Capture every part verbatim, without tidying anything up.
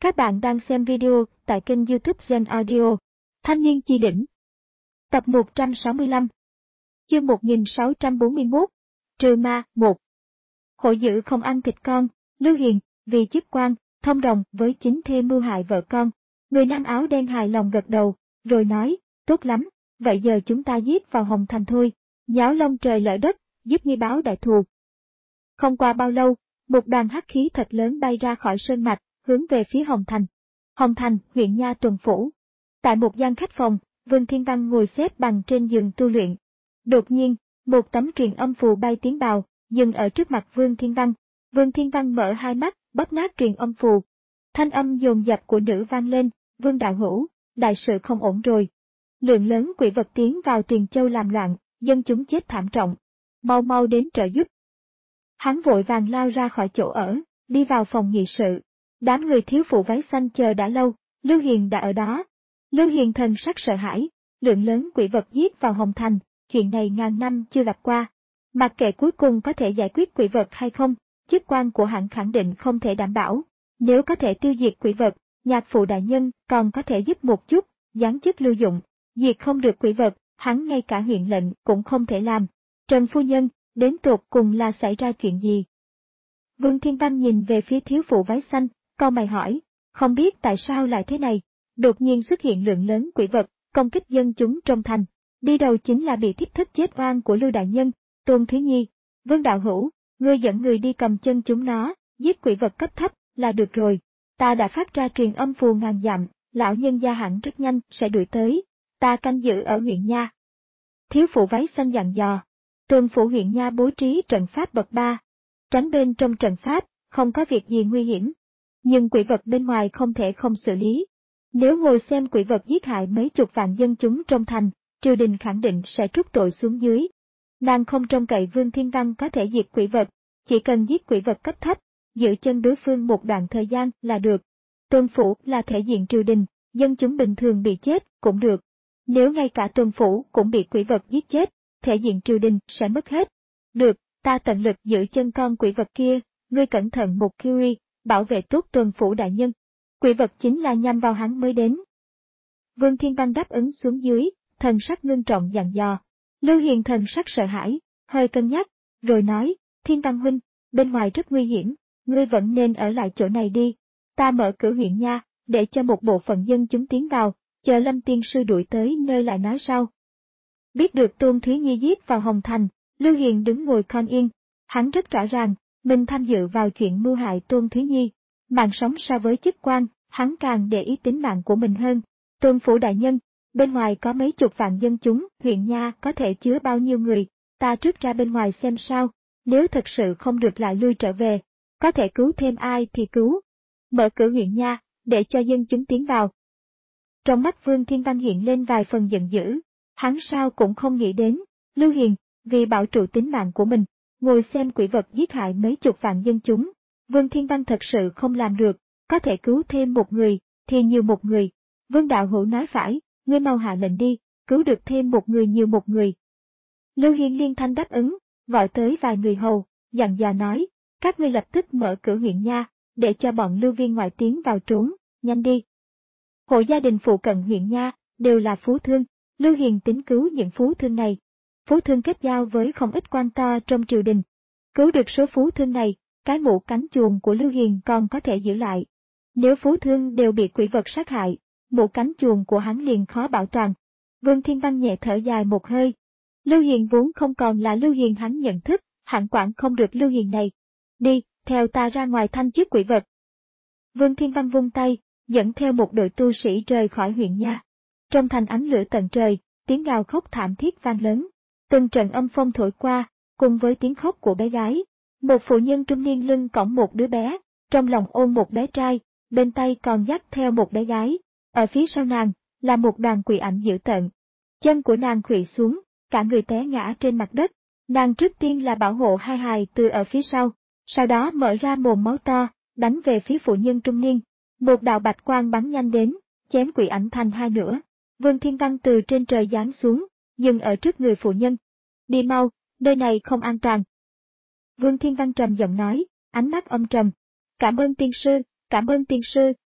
Các bạn đang xem video tại kênh YouTube Gen Audio. Thanh niên chi đỉnh. Tập một trăm sáu mươi lăm. Chương một nghìn sáu trăm bốn mươi mốt. Trừ ma, một. Hội dữ không ăn thịt con, Lưu Hiền, vì chức quan, thông đồng với chính thê mưu hại vợ con. Người nam áo đen hài lòng gật đầu, rồi nói, tốt lắm, vậy giờ chúng ta giết vào Hồng Thành thôi, nháo lông trời lở đất, giúp nghi báo đại thù. Không qua bao lâu, một đoàn hắc khí thật lớn bay ra khỏi sơn mạch, hướng về phía Hồng Thành. Hồng Thành, huyện Nha Tuần Phủ. Tại một gian khách phòng, Vương Thiên Văn ngồi xếp bằng trên giường tu luyện. Đột nhiên, một tấm truyền âm phù bay tiến vào, dừng ở trước mặt Vương Thiên Văn. Vương Thiên Văn mở hai mắt, bóp nát truyền âm phù. Thanh âm dồn dập của nữ vang lên, Vương đạo hữu, đại sự không ổn rồi. Lượng lớn quỷ vật tiến vào Tuyền Châu làm loạn, dân chúng chết thảm trọng. Mau mau đến trợ giúp. Hắn vội vàng lao ra khỏi chỗ ở, đi vào phòng nghị sự. Đám người thiếu phụ váy xanh chờ đã lâu, Lưu Hiền đã ở đó. Lưu Hiền thần sắc sợ hãi, lượng lớn quỷ vật giết vào Hồng Thành, chuyện này ngàn năm chưa gặp qua. Mặc kệ cuối cùng có thể giải quyết quỷ vật hay không, chức quan của hắn khẳng định không thể đảm bảo. Nếu có thể tiêu diệt quỷ vật, nhạc phụ đại nhân còn có thể giúp một chút, giáng chức lưu dụng. Diệt không được quỷ vật, hắn ngay cả huyện lệnh cũng không thể làm. Trần phu nhân, đến tột cùng là xảy ra chuyện gì? Vương Thiên Văn nhìn về phía thiếu phụ váy xanh, cau mày hỏi, không biết tại sao lại thế này, đột nhiên xuất hiện lượng lớn quỷ vật, công kích dân chúng trong thành. Đi đầu chính là bị thiếp thất chết oan của Lưu đại nhân, Tôn Thúy Nhi. Vương đạo hữu, ngươi dẫn người đi cầm chân chúng nó, giết quỷ vật cấp thấp là được rồi. Ta đã phát ra truyền âm phù ngàn dặm, lão nhân gia hẳn rất nhanh sẽ đuổi tới. Ta canh giữ ở huyện Nha. Thiếu phụ váy xanh dặn dò. Tuần phủ huyện Nha bố trí trận pháp bậc ba. Tránh bên trong trận pháp, không có việc gì nguy hiểm. Nhưng quỷ vật bên ngoài không thể không xử lý. Nếu ngồi xem quỷ vật giết hại mấy chục vạn dân chúng trong thành, triều đình khẳng định sẽ trút tội xuống dưới. Nàng không trông cậy Vương Thiên Văn có thể diệt quỷ vật, chỉ cần giết quỷ vật cấp thấp, giữ chân đối phương một đoạn thời gian là được. Tuần phủ là thể diện triều đình, dân chúng bình thường bị chết cũng được. Nếu ngay cả tuần phủ cũng bị quỷ vật giết chết, thể diện triều đình sẽ mất hết. Được, ta tận lực giữ chân con quỷ vật kia, ngươi cẩn thận một Kiri, bảo vệ tốt tuần phủ đại nhân. Quỷ vật chính là nhằm vào hắn mới đến. Vương Thiên Văn đáp ứng xuống dưới, thần sắc ngưng trọng dặn dò. Lưu Hiền thần sắc sợ hãi, hơi cân nhắc, rồi nói, Thiên Văn huynh, bên ngoài rất nguy hiểm, ngươi vẫn nên ở lại chỗ này đi. Ta mở cửa huyện Nha, để cho một bộ phận dân chúng tiến vào, chờ Lâm tiên sư đuổi tới nơi lại nói sau. Biết được Tôn Thúy Nhi giết vào Hồng Thành, Lưu Hiền đứng ngồi con yên. Hắn rất rõ ràng, mình tham dự vào chuyện mưu hại Tôn Thúy Nhi. Mạng sống so với chức quan, hắn càng để ý tính mạng của mình hơn. Tôn phủ đại nhân, bên ngoài có mấy chục vạn dân chúng, huyện Nha có thể chứa bao nhiêu người, ta trước ra bên ngoài xem sao, nếu thật sự không được lại lui trở về, có thể cứu thêm ai thì cứu. Mở cửa huyện Nha, để cho dân chúng tiến vào. Trong mắt Vương Thiên Văn hiện lên vài phần giận dữ, hắn sao cũng không nghĩ đến, Lưu Hiền, vì bảo trụ tính mạng của mình, ngồi xem quỷ vật giết hại mấy chục vạn dân chúng. Vương Thiên Văn thật sự không làm được, có thể cứu thêm một người, thì nhiều một người. Vương đạo hữu nói phải, ngươi mau hạ lệnh đi, cứu được thêm một người nhiều một người. Lưu Hiền liên thanh đáp ứng, gọi tới vài người hầu, dặn dò nói, các ngươi lập tức mở cửa huyện Nha, để cho bọn lưu viên ngoại tiến vào trốn, nhanh đi. Hộ gia đình phụ cận huyện Nha, đều là phú thương, Lưu Hiền tính cứu những phú thương này. Phú thương kết giao với không ít quan to trong triều đình. Cứu được số phú thương này, cái mũ cánh chuồng của Lưu Hiền còn có thể giữ lại. Nếu phú thương đều bị quỷ vật sát hại, mũ cánh chuồng của hắn liền khó bảo toàn. Vương Thiên Văn nhẹ thở dài một hơi. Lưu Hiền vốn không còn là Lưu Hiền hắn nhận thức, hẳn quản không được Lưu Hiền này. Đi, theo ta ra ngoài thanh chức quỷ vật. Vương Thiên Văn vung tay, dẫn theo một đội tu sĩ rời khỏi huyện Nha. Trong thành ánh lửa tận trời, tiếng gào khóc thảm thiết vang lớn. Từng trận âm phong thổi qua, cùng với tiếng khóc của bé gái. Một phụ nhân trung niên lưng cõng một đứa bé, trong lòng ôm một bé trai, bên tay còn dắt theo một bé gái. Ở phía sau nàng, là một đoàn quỷ ảnh dữ tợn. Chân của nàng khuỵu xuống, cả người té ngã trên mặt đất. Nàng trước tiên là bảo hộ hai hài từ ở phía sau, sau đó mở ra mồm máu to, đánh về phía phụ nhân trung niên. Một đạo bạch quang bắn nhanh đến, chém quỷ ảnh thành hai nửa. Vương Thiên Văn từ trên trời giáng xuống, dừng ở trước người phụ nhân. Đi mau, nơi này không an toàn. Vương Thiên Văn trầm giọng nói, ánh mắt âm trầm. Cảm ơn tiên sư, cảm ơn tiên sư.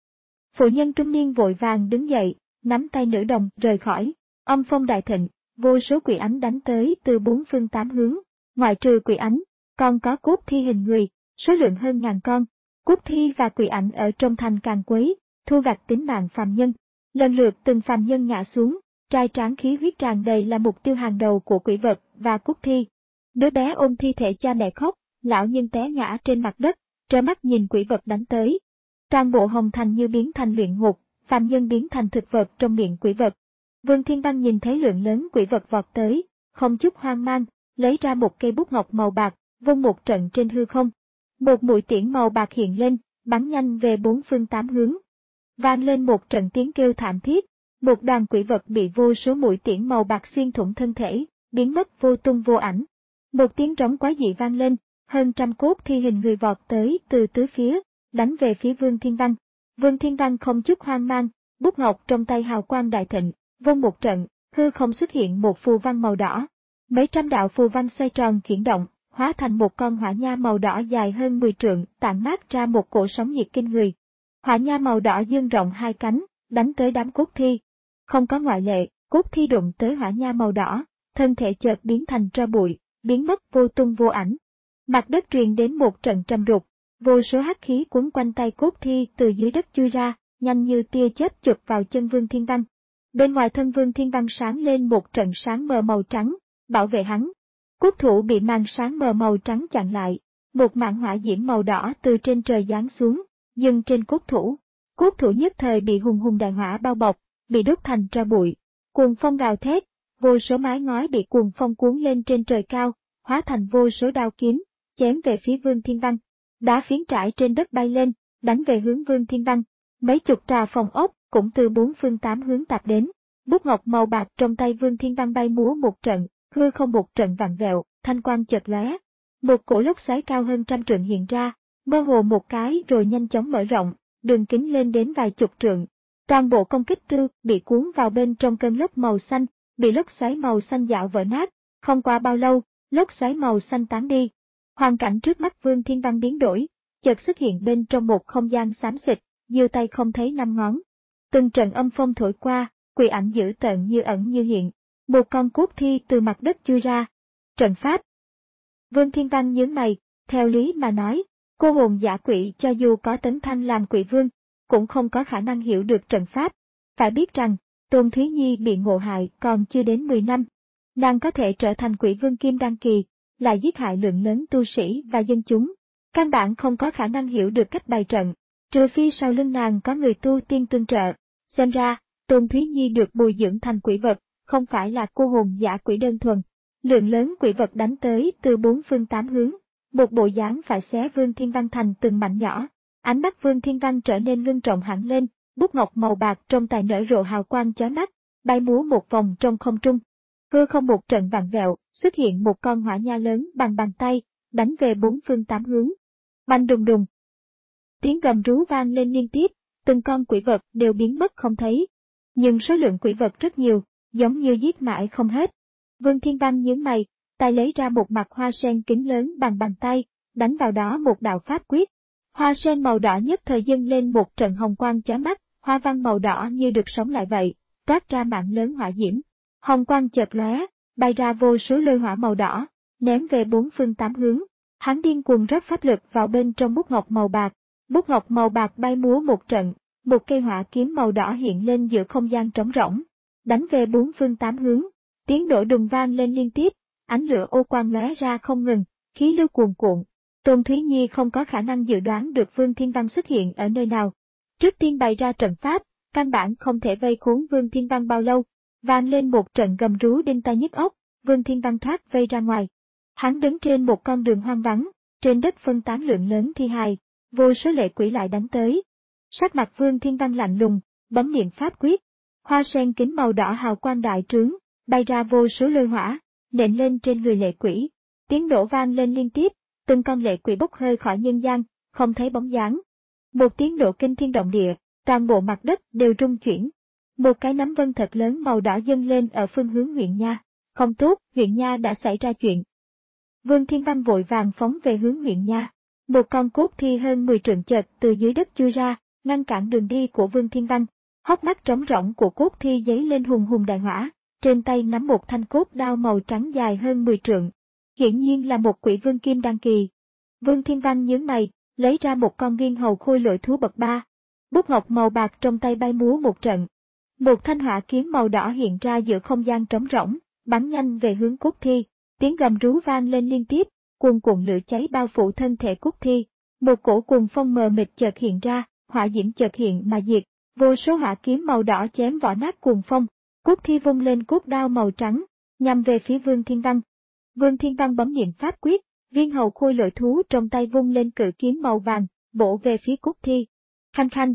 Phụ nhân trung niên vội vàng đứng dậy, nắm tay nữ đồng rời khỏi. Âm phong đại thịnh, vô số quỷ ánh đánh tới từ bốn phương tám hướng. Ngoại trừ quỷ ánh, còn có cốt thi hình người, số lượng hơn ngàn con. Cốt thi và quỷ ảnh ở trong thành càng quấy, thu gặt tính mạng phàm nhân. Lần lượt từng phàm nhân ngã xuống, trai tráng khí huyết tràn đầy là mục tiêu hàng đầu của quỷ vật và cốt thi. Đứa bé ôm thi thể cha mẹ khóc, lão nhân té ngã trên mặt đất, trơ mắt nhìn quỷ vật đánh tới. Toàn bộ hồng thành như biến thành luyện ngục, phàm nhân biến thành thực vật trong miệng quỷ vật. Vương Thiên Văn nhìn thấy lượng lớn quỷ vật vọt tới, không chút hoang mang, lấy ra một cây bút ngọc màu bạc, vung một trận trên hư không. Một mũi tiễn màu bạc hiện lên, bắn nhanh về bốn phương tám hướng. Vang lên một trận tiếng kêu thảm thiết, một đoàn quỷ vật bị vô số mũi tiễn màu bạc xuyên thủng thân thể, biến mất vô tung vô ảnh. Một tiếng trống quái dị vang lên, hơn trăm cốt thi hình người vọt tới từ tứ phía, đánh về phía Vương Thiên Văn. Vương Thiên Văn không chút hoang mang, bút ngọc trong tay hào quang đại thịnh, vung một trận, hư không xuất hiện một phù văn màu đỏ. Mấy trăm đạo phù văn xoay tròn chuyển động, hóa thành một con hỏa nha màu đỏ dài hơn mười trượng, tản mát ra một cổ sóng nhiệt kinh người. Hỏa nha màu đỏ dương rộng hai cánh, đánh tới đám cốt thi. Không có ngoại lệ, cốt thi đụng tới hỏa nha màu đỏ, thân thể chợt biến thành tro bụi, biến mất vô tung vô ảnh. Mặt đất truyền đến một trận trầm rục, vô số hắc khí cuốn quanh tay cốt thi từ dưới đất chui ra, nhanh như tia chớp chụp vào chân Vương Thiên Văn. Bên ngoài thân Vương Thiên Văn sáng lên một trận sáng mờ màu trắng, bảo vệ hắn. Cốt thủ bị màn sáng mờ màu trắng chặn lại, một màn hỏa diễm màu đỏ từ trên trời giáng xuống, dừng trên cốt thủ. Cốt thủ nhất thời bị hùng hùng đại hỏa bao bọc, bị đốt thành tro bụi. Cuồng phong gào thét, vô số mái ngói bị cuồng phong cuốn lên trên trời cao, hóa thành vô số đao kiếm, chém về phía Vương Thiên Văn. Đá phiến trải trên đất bay lên, đánh về hướng Vương Thiên Văn. Mấy chục tòa phòng ốc cũng từ bốn phương tám hướng tạp đến. Bút ngọc màu bạc trong tay Vương Thiên Văn bay múa một trận, hư không một trận vặn vẹo, thanh quang chợt lóe. Một cổ lốc xoáy cao hơn trăm trượng hiện ra, mơ hồ một cái rồi nhanh chóng mở rộng, đường kính lên đến vài chục trượng. Toàn bộ công kích tư bị cuốn vào bên trong cơn lốc màu xanh, bị lốc xoáy màu xanh dạo vỡ nát. Không qua bao lâu, lốc xoáy màu xanh tán đi. Hoàn cảnh trước mắt Vương Thiên Văn biến đổi, chợt xuất hiện bên trong một không gian xám xịt, giơ tay không thấy năm ngón. Từng trận âm phong thổi qua, quỷ ảnh dữ tợn như ẩn như hiện. Một con cốt thi từ mặt đất chui ra. Trận pháp. Vương Thiên Văn nhướng mày, theo lý mà nói, cô hồn giả quỷ cho dù có tấn thăng làm quỷ vương, cũng không có khả năng hiểu được trận pháp. Phải biết rằng, Tôn Thúy Nhi bị ngộ hại còn chưa đến mười năm. Nàng có thể trở thành quỷ vương kim đăng kỳ, lại giết hại lượng lớn tu sĩ và dân chúng. Căn bản không có khả năng hiểu được cách bày trận, trừ phi sau lưng nàng có người tu tiên tương trợ. Xem ra, Tôn Thúy Nhi được bồi dưỡng thành quỷ vật, không phải là cô hồn giả quỷ đơn thuần. Lượng lớn quỷ vật đánh tới từ bốn phương tám hướng, một bộ dáng phải xé Vương Thiên Văn thành từng mảnh nhỏ. Ánh mắt Vương Thiên Văn trở nên ngưng trọng hẳn lên, bút ngọc màu bạc trong tay nở rộ hào quang chói mắt, bay múa một vòng trong không trung. Hư không một trận vặn vẹo, xuất hiện một con hỏa nha lớn bằng bàn tay, đánh về bốn phương tám hướng. Bành đùng đùng. Tiếng gầm rú vang lên liên tiếp, từng con quỷ vật đều biến mất không thấy. Nhưng số lượng quỷ vật rất nhiều, giống như giết mãi không hết. Vương Thiên Văn nhướng mày, tay lấy ra một mặt hoa sen kính lớn bằng bàn tay, đánh vào đó một đạo pháp quyết. Hoa sen màu đỏ nhất thời dâng lên một trận hồng quang chói mắt, hoa văn màu đỏ như được sống lại vậy, toát ra mạng lớn hỏa diễm. Hồng quang chợt lóe, bay ra vô số lôi hỏa màu đỏ, ném về bốn phương tám hướng. Hắn điên cuồng rót pháp lực vào bên trong bút ngọc màu bạc. Bút ngọc màu bạc bay múa một trận, một cây hỏa kiếm màu đỏ hiện lên giữa không gian trống rỗng, đánh về bốn phương tám hướng. Tiếng nổ đùng vang lên liên tiếp, ánh lửa ô quang lóe ra không ngừng, khí lưu cuồn cuộn. Tôn Thúy Nhi không có khả năng dự đoán được Vương Thiên Văn xuất hiện ở nơi nào. Trước tiên bày ra trận pháp, căn bản không thể vây khốn Vương Thiên Văn bao lâu. Vang lên một trận gầm rú đinh tai nhức óc, Vương Thiên Văn thoát vây ra ngoài. Hắn đứng trên một con đường hoang vắng, trên đất phân tán lượng lớn thi hài, vô số lệ quỷ lại đánh tới. Sắc mặt Vương Thiên Văn lạnh lùng, bấm niệm pháp quyết. Hoa sen kính màu đỏ hào quang đại trướng, bay ra vô số lôi hỏa, nện lên trên người lệ quỷ. Tiếng nổ vang lên liên tiếp, từng con lệ quỷ bốc hơi khỏi nhân gian, không thấy bóng dáng. Một tiếng nổ kinh thiên động địa, toàn bộ mặt đất đều rung chuyển. Một cái nắm vân thật lớn màu đỏ dâng lên ở phương hướng huyện Nha. Không tốt, huyện Nha đã xảy ra chuyện. Vương Thiên Văn vội vàng phóng về hướng huyện Nha. Một con cốt thi hơn mười trượng chợt từ dưới đất chui ra, ngăn cản đường đi của Vương Thiên Văn. Hốc mắt trống rỗng của cốt thi giấy lên hùng hùng đại hỏa, trên tay nắm một thanh cốt đao màu trắng dài hơn mười trượng. Hiển nhiên là một quỷ vương kim đan kỳ. Vương Thiên Văn nhướng mày, lấy ra một con viên hầu khôi lỗi thú bậc ba. Bút ngọc màu bạc trong tay bay múa một trận. Một thanh hỏa kiếm màu đỏ hiện ra giữa không gian trống rỗng, bắn nhanh về hướng cốt thi. Tiếng gầm rú vang lên liên tiếp, cuồn cuộn lửa cháy bao phủ thân thể cốt thi. Một cổ cuồng phong mờ mịt chợt hiện ra, hỏa diễm chợt hiện mà diệt, vô số hỏa kiếm màu đỏ chém vỏ nát cuồng phong. Cốt thi vung lên cốt đao màu trắng, nhằm về phía Vương Thiên Văn. Vương Thiên Văn bấm niệm pháp quyết, viên hầu khôi lỗi thú trong tay vung lên cự kiếm màu vàng, bổ về phía cốt thi. Khanh khanh.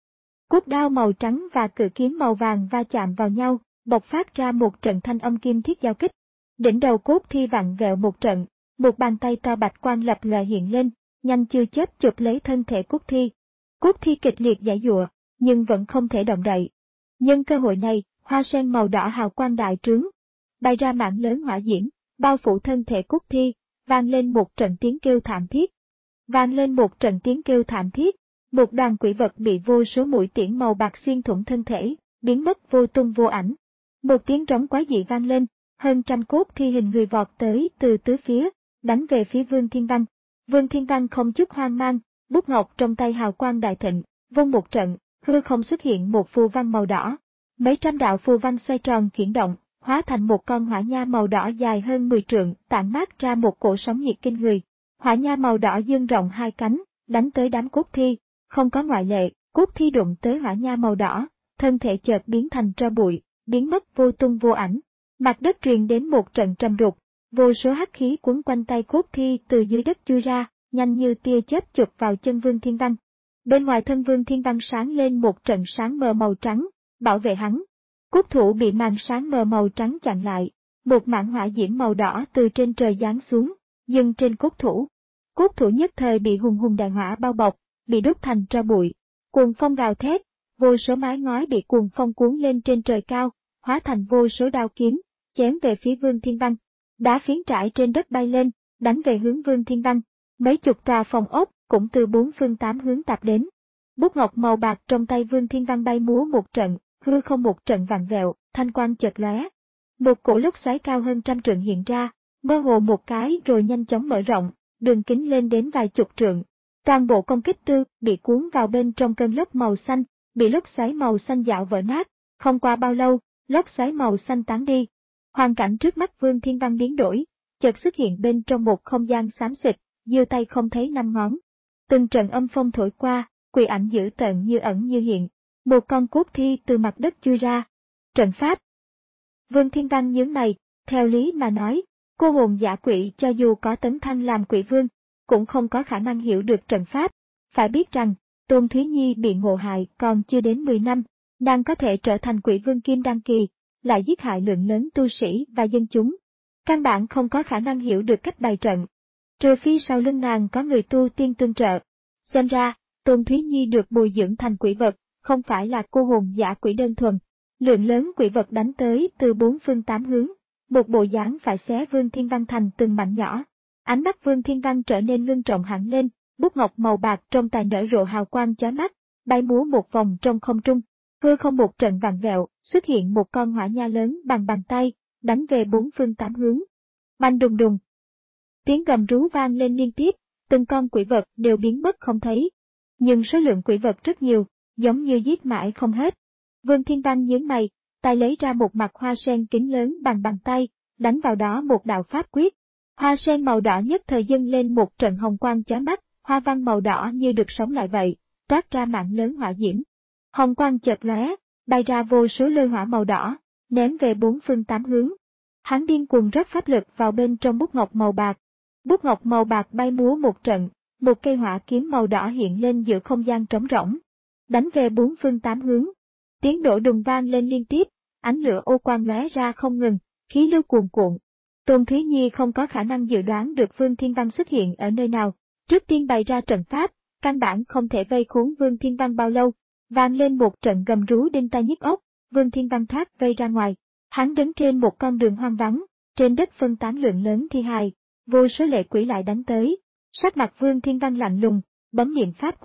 Cốt đao màu trắng và cự kiếm màu vàng va chạm vào nhau, bộc phát ra một trận thanh âm kim thiết giao kích. Đỉnh đầu cốt thi vặn vẹo một trận, một bàn tay to bạch quang lập lòe hiện lên, nhanh chưa chớp chụp lấy thân thể cốt thi. Cốt thi kịch liệt giãy giụa, nhưng vẫn không thể động đậy. Nhân cơ hội này, hoa sen màu đỏ hào quang đại trướng, bay ra mảng lớn hỏa diễm, bao phủ thân thể cốt thi, vang lên một trận tiếng kêu thảm thiết. Vang lên một trận tiếng kêu thảm thiết, một đoàn quỷ vật bị vô số mũi tiễn màu bạc xuyên thủng thân thể, biến mất vô tung vô ảnh. Một tiếng trống quái dị vang lên, hơn trăm cốt thi hình người vọt tới từ tứ phía, đánh về phía Vương Thiên Văn. Vương Thiên Văn không chút hoang mang, bút ngọc trong tay hào quang đại thịnh, vung một trận, hư không xuất hiện một phù văn màu đỏ. Mấy trăm đạo phù văn xoay tròn chuyển động, hóa thành một con hỏa nha màu đỏ dài hơn mười trượng, tản mát ra một cổ sóng nhiệt kinh người. Hỏa nha màu đỏ dương rộng hai cánh, đánh tới đám cốt thi, không có ngoại lệ, cốt thi đụng tới hỏa nha màu đỏ, thân thể chợt biến thành tro bụi, biến mất vô tung vô ảnh. Mặt đất truyền đến một trận trầm đục, vô số hắc khí quấn quanh tay cốt thi từ dưới đất chui ra, nhanh như tia chớp chụp vào chân Vương Thiên Văn. Bên ngoài thân Vương Thiên Văn sáng lên một trận sáng mờ màu trắng, bảo vệ hắn. Cốt thủ bị màn sáng mờ màu trắng chặn lại, một mảng hỏa diễm màu đỏ từ trên trời giáng xuống, dừng trên cốt thủ. Cốt thủ nhất thời bị hùng hùng đại hỏa bao bọc, bị đốt thành tro bụi. Cuồng phong gào thét, vô số mái ngói bị cuồng phong cuốn lên trên trời cao, hóa thành vô số đao kiếm, chém về phía Vương Thiên Văn. Đá phiến trải trên đất bay lên, đánh về hướng Vương Thiên Văn. Mấy chục tòa phòng ốc cũng từ bốn phương tám hướng tạp đến. Bút ngọc màu bạc trong tay Vương Thiên Văn bay múa một trận, hư không một trận vặn vẹo, thanh quang chợt lóe. Một cổ lốc xoáy cao hơn trăm trượng hiện ra, mơ hồ một cái rồi nhanh chóng mở rộng, đường kính lên đến vài chục trượng. Toàn bộ công kích tư bị cuốn vào bên trong cơn lốc màu xanh, bị lốc xoáy màu xanh dạo vỡ nát. Không qua bao lâu, lốc xoáy màu xanh tán đi. Hoàn cảnh trước mắt Vương Thiên Văn biến đổi, chợt xuất hiện bên trong một không gian xám xịt, giơ tay không thấy năm ngón. Từng trận âm phong thổi qua, quỷ ảnh dữ tợn như ẩn như hiện. Một con cốt thi từ mặt đất chui ra. Trận pháp. Vương Thiên Văn nhướng mày, theo lý mà nói, cô hồn giả quỷ cho dù có tấn thăng làm quỷ vương, cũng không có khả năng hiểu được trận pháp. Phải biết rằng, Tôn Thúy Nhi bị ngộ hại còn chưa đến mười năm, nàng có thể trở thành quỷ vương kim đan kỳ, lại giết hại lượng lớn tu sĩ và dân chúng. Căn bản không có khả năng hiểu được cách bày trận. Trừ phi sau lưng nàng có người tu tiên tương trợ. Xem ra, Tôn Thúy Nhi được bồi dưỡng thành quỷ vật, không phải là cô hồn giả quỷ đơn thuần. Lượng lớn quỷ vật đánh tới từ bốn phương tám hướng, một bộ dáng phải xé Vương Thiên Văn thành từng mảnh nhỏ. Ánh mắt Vương Thiên Văn trở nên ngưng trọng hẳn lên, bút ngọc màu bạc trong tay nở rộ hào quang chói mắt, bay múa một vòng trong không trung. Hư không một trận vặn vẹo, xuất hiện một con hỏa nha lớn bằng bàn tay, đánh về bốn phương tám hướng. Bành đùng đùng. Tiếng gầm rú vang lên liên tiếp, từng con quỷ vật đều biến mất không thấy. Nhưng số lượng quỷ vật rất nhiều, giống như giết mãi không hết. Vương Thiên Văn nhướng mày, tay lấy ra một mặt hoa sen kính lớn bằng bàn tay, đánh vào đó một đạo pháp quyết. Hoa sen màu đỏ nhất thời dâng lên một trận hồng quang chói mắt, hoa văn màu đỏ như được sống lại vậy, toát ra mạng lớn hỏa diễm. Hồng quang chợt lóe, bay ra vô số lôi hỏa màu đỏ, ném về bốn phương tám hướng. Hắn điên cuồng rót pháp lực vào bên trong bút ngọc màu bạc. Bút ngọc màu bạc bay múa một trận, một cây hỏa kiếm màu đỏ hiện lên giữa không gian trống rỗng, đánh về bốn phương tám hướng. Tiếng nổ đùng vang lên liên tiếp, ánh lửa ô quang lóe ra không ngừng, khí lưu cuồn cuộn. Tôn Thúy Nhi không có khả năng dự đoán được Vương Thiên Văn xuất hiện ở nơi nào, trước tiên bày ra trận pháp, căn bản không thể vây khốn Vương Thiên Văn bao lâu. Vang lên một trận gầm rú đinh tai nhức óc, Vương Thiên Văn thoát vây ra ngoài. Hắn đứng trên một con đường hoang vắng, trên đất phân tán lượng lớn thi hài, vô số lệ quỷ lại đánh tới. Sắc mặt Vương Thiên Văn lạnh lùng, bấm niệm pháp quyết,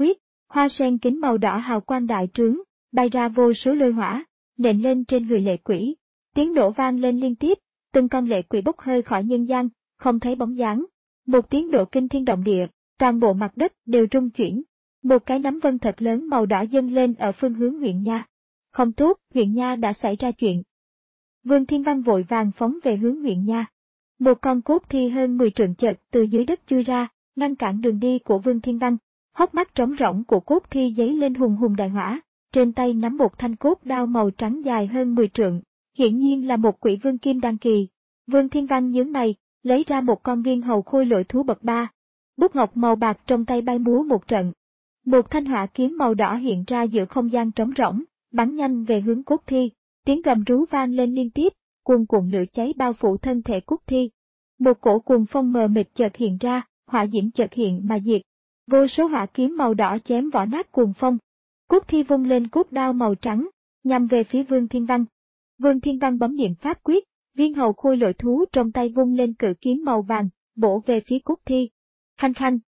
Hoa sen kính màu đỏ hào quang đại trướng, bay ra vô số lôi hỏa, nện lên trên người lệ quỷ. Tiếng nổ vang lên liên tiếp, từng con lệ quỷ bốc hơi khỏi nhân gian, không thấy bóng dáng. Một tiếng nổ kinh thiên động địa, toàn bộ mặt đất đều rung chuyển. Một cái nắm vân thật lớn màu đỏ dâng lên ở phương hướng huyện Nha. Không tốt, huyện Nha đã xảy ra chuyện. Vương Thiên Văn vội vàng phóng về hướng huyện Nha. Một con cốt thi hơn mười trượng chợt từ dưới đất chui ra, ngăn cản đường đi của Vương Thiên Văn. Hốc mắt trống rỗng của cốt thi giấy lên hùng hùng đại hỏa, trên tay nắm một thanh cốt đao màu trắng dài hơn mười trượng, hiển nhiên là một quỷ vương kim đăng kỳ. Vương Thiên Văn nhướng mày, lấy ra một con viên hầu khôi lỗi thú bậc ba. Bút ngọc màu bạc trong tay bay múa một trận. Một thanh hỏa kiếm màu đỏ hiện ra giữa không gian trống rỗng, bắn nhanh về hướng cốt thi, tiếng gầm rú vang lên liên tiếp, cuồn cuộn lửa cháy bao phủ thân thể cốt thi. Một cổ cuồng phong mờ mịt chợt hiện ra, hỏa diễm chợt hiện mà diệt. Vô số hỏa kiếm màu đỏ chém vỏ nát cuồng phong. Cốt thi vung lên cốt đao màu trắng, nhằm về phía Vương Thiên Văn. Vương Thiên Văn bấm niệm pháp quyết, viên hầu khôi lỗi thú trong tay vung lên cự kiếm màu vàng, bổ về phía cốt thi. Khanh khanh.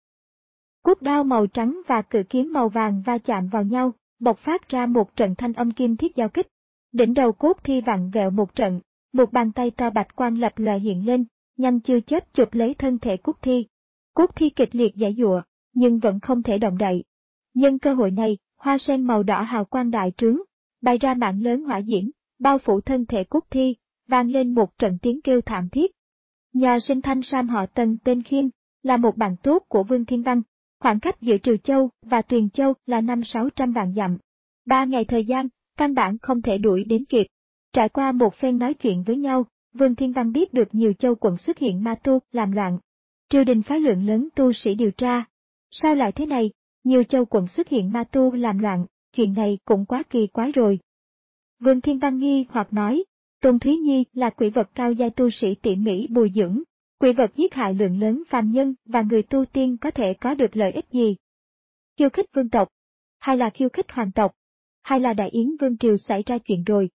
Cốt đao màu trắng và cự kiếm màu vàng va chạm vào nhau, bộc phát ra một trận thanh âm kim thiết giao kích. Đỉnh đầu cốt thi vặn vẹo một trận, một bàn tay to bạch quang lập lòe hiện lên, nhanh chưa chết chụp lấy thân thể cốt thi. Cốt thi kịch liệt giãy giụa, nhưng vẫn không thể động đậy. Nhân cơ hội này, hoa sen màu đỏ hào quang đại trướng, bay ra mạng lớn hỏa diễm, bao phủ thân thể cốt thi, vang lên một trận tiếng kêu thảm thiết. Nhà sinh Thanh Sam họ Tần tên Khiêm, là một bạn tốt của Vương Thiên Văn. Khoảng cách giữa Triều Châu và Tuyền Châu là năm sáu trăm vạn dặm. Ba ngày thời gian, căn bản không thể đuổi đến kịp. Trải qua một phen nói chuyện với nhau, Vương Thiên Văn biết được nhiều châu quận xuất hiện ma tu làm loạn. Triều đình phái lượng lớn tu sĩ điều tra. Sao lại thế này? Nhiều châu quận xuất hiện ma tu làm loạn, chuyện này cũng quá kỳ quái rồi. Vương Thiên Văn nghi hoặc nói, Tôn Thúy Nhi là quỷ vật cao giai tu sĩ tỉ mỉ bồi dưỡng. Quỷ vật giết hại lượng lớn phàm nhân và người tu tiên có thể có được lợi ích gì? Khiêu khích vương tộc? Hay là khiêu khích hoàng tộc? Hay là Đại Yến Vương Triều xảy ra chuyện rồi?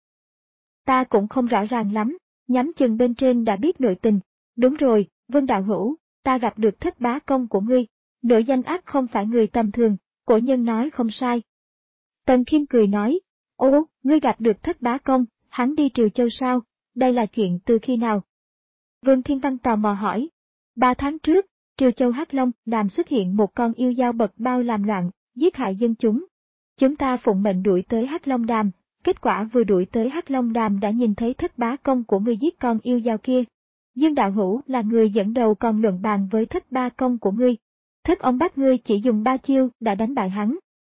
Ta cũng không rõ ràng lắm, nhắm chừng bên trên đã biết nội tình. Đúng rồi, Vương Đạo Hữu, ta gặp được thất bá công của ngươi. Nổi danh ác không phải người tầm thường, cổ nhân nói không sai. Tần Khiêm cười nói, ô, ngươi gặp được thất bá công, hắn đi Triều Châu sao? Đây là chuyện từ khi nào? Vương Thiên Văn tò mò hỏi. Ba tháng trước, Triều Châu Hắc Long Đàm xuất hiện một con yêu dao bậc bao làm loạn, giết hại dân chúng. Chúng ta phụng mệnh đuổi tới Hắc Long Đàm, kết quả vừa đuổi tới Hắc Long Đàm đã nhìn thấy thất bá công của ngươi giết con yêu dao kia. Dương Đạo Hữu là người dẫn đầu còn luận bàn với thất ba công của ngươi. Thất ông bác ngươi chỉ dùng ba chiêu đã đánh bại hắn.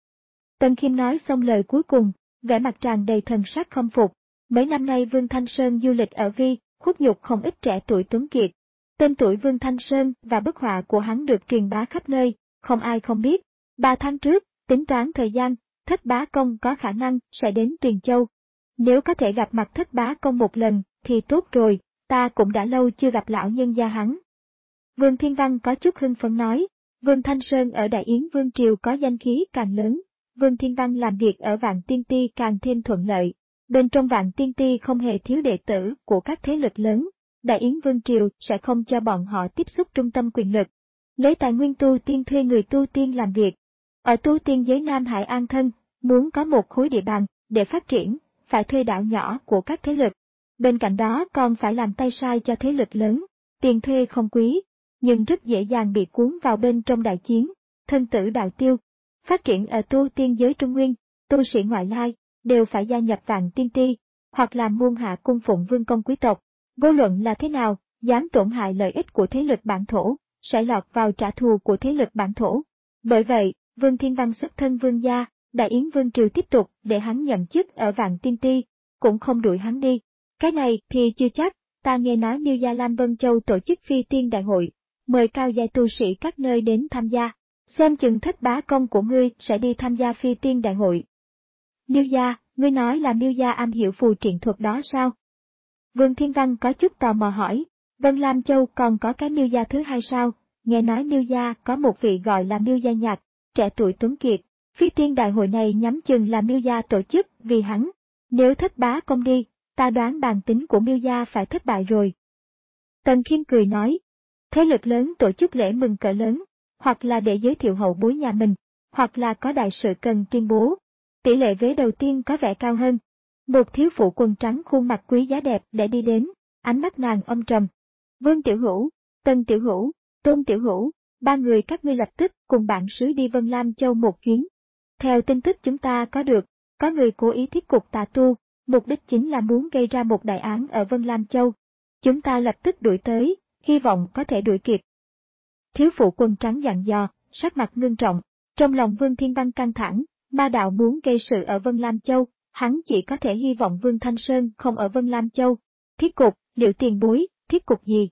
Tần Khiêm nói xong lời cuối cùng, vẻ mặt tràn đầy thần sắc khâm phục. Mấy năm nay Vương Thanh Sơn du lịch ở Vi, khuất nhục không ít trẻ tuổi tuấn kiệt. Tên tuổi Vương Thanh Sơn và bức họa của hắn được truyền bá khắp nơi, không ai không biết. Ba tháng trước, tính toán thời gian, thất bá công có khả năng sẽ đến Tuyền Châu. Nếu có thể gặp mặt thất bá công một lần, thì tốt rồi, ta cũng đã lâu chưa gặp lão nhân gia hắn. Vương Thiên Văn có chút hưng phấn nói, Vương Thanh Sơn ở Đại Yến Vương Triều có danh khí càng lớn, Vương Thiên Văn làm việc ở Vạn Tiên Ti càng thêm thuận lợi. Bên trong Vạn Tiên Ti không hề thiếu đệ tử của các thế lực lớn, Đại Yến Vương Triều sẽ không cho bọn họ tiếp xúc trung tâm quyền lực. Lấy tài nguyên tu tiên thuê người tu tiên làm việc. Ở tu tiên giới Nam Hải An Thân, muốn có một khối địa bàn để phát triển, phải thuê đảo nhỏ của các thế lực. Bên cạnh đó còn phải làm tay sai cho thế lực lớn, tiền thuê không quý, nhưng rất dễ dàng bị cuốn vào bên trong đại chiến, thân tử đạo tiêu. Phát triển ở tu tiên giới Trung Nguyên, tu sĩ ngoại lai đều phải gia nhập Vạn Tiên Ti, hoặc làm muôn hạ cung phụng vương công quý tộc. Vô luận là thế nào, dám tổn hại lợi ích của thế lực bản thổ, sẽ lọt vào trả thù của thế lực bản thổ. Bởi vậy, Vương Thiên Văn xuất thân vương gia, Đại Yến Vương Triều tiếp tục để hắn nhậm chức ở Vạn Tiên Ti, cũng không đuổi hắn đi. Cái này thì chưa chắc, ta nghe nói Miêu Gia Lam Vân Châu tổ chức phi tiên đại hội, mời cao giai tu sĩ các nơi đến tham gia. Xem chừng thất bá công của ngươi sẽ đi tham gia phi tiên đại hội. Miêu Gia, ngươi nói là Miêu Gia am hiểu phù triện thuật đó sao? Vương Thiên Văn có chút tò mò hỏi, Vân Lam Châu còn có cái Miêu Gia thứ hai sao? Nghe nói Miêu Gia có một vị gọi là Miêu Gia Nhạc, trẻ tuổi tuấn kiệt, phi tiên đại hội này nhắm chừng là Miêu Gia tổ chức vì hắn. Nếu thất bá công đi, ta đoán bản tính của Miêu Gia phải thất bại rồi. Tần Khiêm cười nói, thế lực lớn tổ chức lễ mừng cỡ lớn, hoặc là để giới thiệu hậu bối nhà mình, hoặc là có đại sự cần tuyên bố. Tỷ lệ vế đầu tiên có vẻ cao hơn. Một thiếu phụ quần trắng khuôn mặt quý giá đẹp để đi đến, ánh mắt nàng âm trầm. Vương Tiểu Hữu, Tân Tiểu Hữu, Tôn Tiểu Hữu, ba người các ngươi lập tức cùng bản sứ đi Vân Lam Châu một chuyến. Theo tin tức chúng ta có được, có người cố ý thiết cục tà tu, mục đích chính là muốn gây ra một đại án ở Vân Lam Châu. Chúng ta lập tức đuổi tới, hy vọng có thể đuổi kịp. Thiếu phụ quần trắng dặn dò, sắc mặt ngưng trọng, trong lòng Vương Thiên Văn căng thẳng, ma đạo muốn gây sự ở Vân Lam Châu, hắn chỉ có thể hy vọng Vương Thanh Sơn không ở Vân Lam Châu. Thiết cục, liệu tiền bối, thiết cục gì?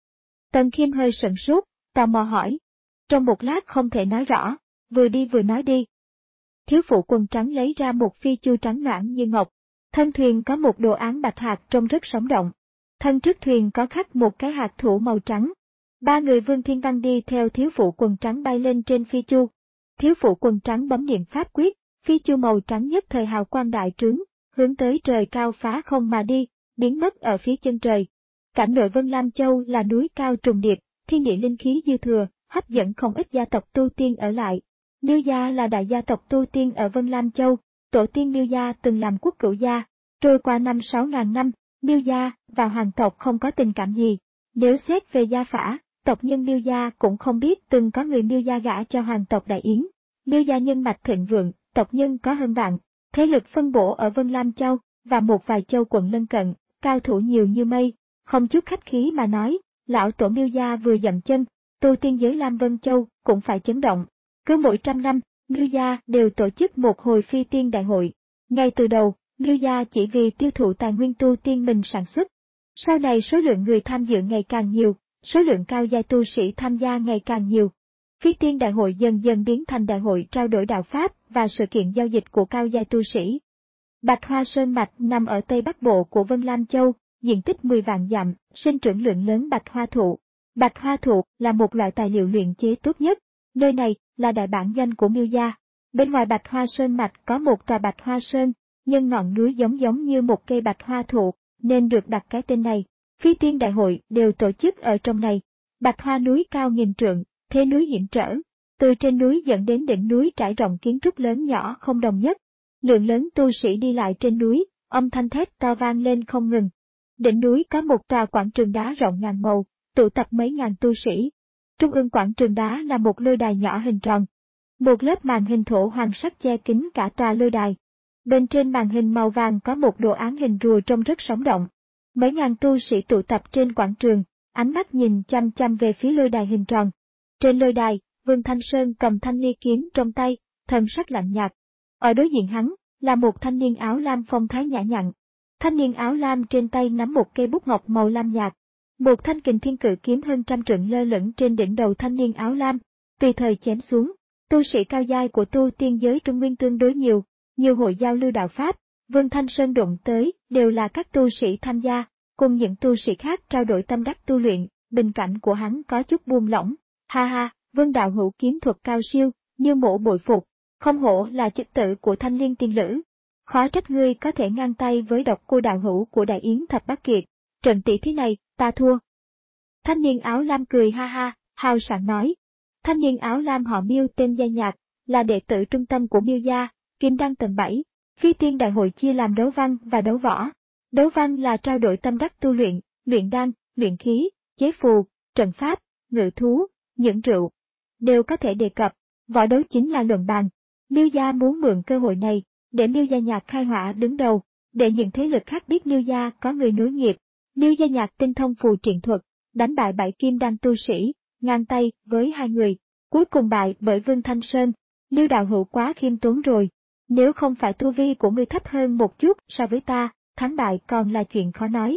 Tần Khiêm hơi sửng sốt, tò mò hỏi. Trong một lát không thể nói rõ, vừa đi vừa nói đi. Thiếu phụ quần trắng lấy ra một phi chu trắng noãn như ngọc, thân thuyền có một đồ án bạch hạt trông rất sống động. Thân trước thuyền có khắc một cái hạt thủ màu trắng. Ba người Vương Thiên Văn đi theo thiếu phụ quần trắng bay lên trên phi chu. Thiếu phụ quần trắng bấm niệm pháp quyết, phi chu màu trắng nhất thời hào quang đại trướng, hướng tới trời cao phá không mà đi, biến mất ở phía chân trời. Cảnh nội Vân Lam Châu là núi cao trùng điệp, thiên địa linh khí dư thừa, hấp dẫn không ít gia tộc tu tiên ở lại. Miêu gia là đại gia tộc tu tiên ở Vân Lam Châu, tổ tiên Miêu gia từng làm quốc cửu gia, trôi qua năm sáu ngàn năm, Miêu gia và hoàng tộc không có tình cảm gì. Nếu xét về gia phả, tộc nhân Miêu gia cũng không biết từng có người Miêu gia gả cho hoàng tộc Đại Yến. Miêu gia nhân mạch thịnh vượng, tộc nhân có hơn vạn, thế lực phân bổ ở Vân Lam Châu và một vài châu quận lân cận, cao thủ nhiều như mây, không chút khách khí mà nói, lão tổ Miêu gia vừa dậm chân, tu tiên giới Lam Vân Châu cũng phải chấn động. Cứ mỗi trăm năm, Miêu gia đều tổ chức một hồi phi tiên đại hội. Ngay từ đầu, Miêu gia chỉ vì tiêu thụ tài nguyên tu tiên mình sản xuất. Sau này số lượng người tham dự ngày càng nhiều, số lượng cao giai tu sĩ tham gia ngày càng nhiều. Phi tiên đại hội dần dần biến thành đại hội trao đổi đạo pháp và sự kiện giao dịch của cao giai tu sĩ. Bạch Hoa Sơn Mạch nằm ở tây bắc bộ của Vân Lam Châu, diện tích mười vạn dặm, sinh trưởng lượng lớn bạch hoa thụ. Bạch hoa thụ là một loại tài liệu luyện chế tốt nhất. Nơi này là đại bản doanh của Miêu gia. Bên ngoài Bạch Hoa Sơn Mạch có một tòa Bạch Hoa Sơn, nhưng ngọn núi giống giống như một cây bạch hoa thụ, nên được đặt cái tên này. Phi tiên đại hội đều tổ chức ở trong này. Bạch Hoa núi cao nghìn trượng, thế núi hiểm trở. Từ trên núi dẫn đến đỉnh núi trải rộng kiến trúc lớn nhỏ không đồng nhất. Lượng lớn tu sĩ đi lại trên núi, âm thanh thét to vang lên không ngừng. Đỉnh núi có một tòa quảng trường đá rộng ngàn màu, tụ tập mấy ngàn tu sĩ. Trung ương quảng trường đá là một lôi đài nhỏ hình tròn. Một lớp màn hình thổ hoàng sắc che kín cả tòa lôi đài. Bên trên màn hình màu vàng có một đồ án hình rùa trông rất sống động. Mấy ngàn tu sĩ tụ tập trên quảng trường, ánh mắt nhìn chăm chăm về phía lôi đài hình tròn. Trên lôi đài, Vương Thanh Sơn cầm thanh ly kiếm trong tay, thần sắc lạnh nhạt. Ở đối diện hắn, là một thanh niên áo lam phong thái nhã nhặn. Thanh niên áo lam trên tay nắm một cây bút ngọc màu lam nhạt. Một thanh kình thiên cự kiếm hơn trăm trượng lơ lửng trên đỉnh đầu thanh niên áo lam, tùy thời chém xuống. Tu sĩ cao giai của tu tiên giới Trung Nguyên tương đối nhiều, nhiều hội giao lưu đạo pháp, Vương Thanh Sơn đụng tới đều là các tu sĩ tham gia, cùng những tu sĩ khác trao đổi tâm đắc tu luyện, bình cảnh của hắn có chút buông lỏng. Ha ha, Vương đạo hữu kiếm thuật cao siêu, như mộ bội phục, không hổ là chức tử của Thanh Liên tiên lữ. Khó trách ngươi có thể ngang tay với độc cô đạo hữu của Đại Yến Thập Bát Kiệt. Trận tỷ thí này, ta thua. Thanh niên áo lam cười ha ha, hào sảng nói. Thanh niên áo lam họ Miêu tên Gia Nhạc, là đệ tử trung tâm của Miêu gia, kim đăng tầng bảy. Phi tiên đại hội chia làm đấu văn và đấu võ. Đấu văn là trao đổi tâm đắc tu luyện, luyện đan, luyện khí, chế phù, trận pháp, ngự thú, những rượu. Đều có thể đề cập. Võ đấu chính là luận bàn. Miêu gia muốn mượn cơ hội này, để Miêu Gia Nhạc khai hỏa đứng đầu, để những thế lực khác biết Miêu gia có người nối nghiệp. Miêu Gia Nhạc tinh thông phù triện thuật, đánh bại bảy kim đan tu sĩ, ngang tay với hai người, cuối cùng bại bởi Vương Thanh Sơn. Miêu đạo hữu quá khiêm tốn rồi, nếu không phải tu vi của ngươi thấp hơn một chút so với ta, thắng bại còn là chuyện khó nói.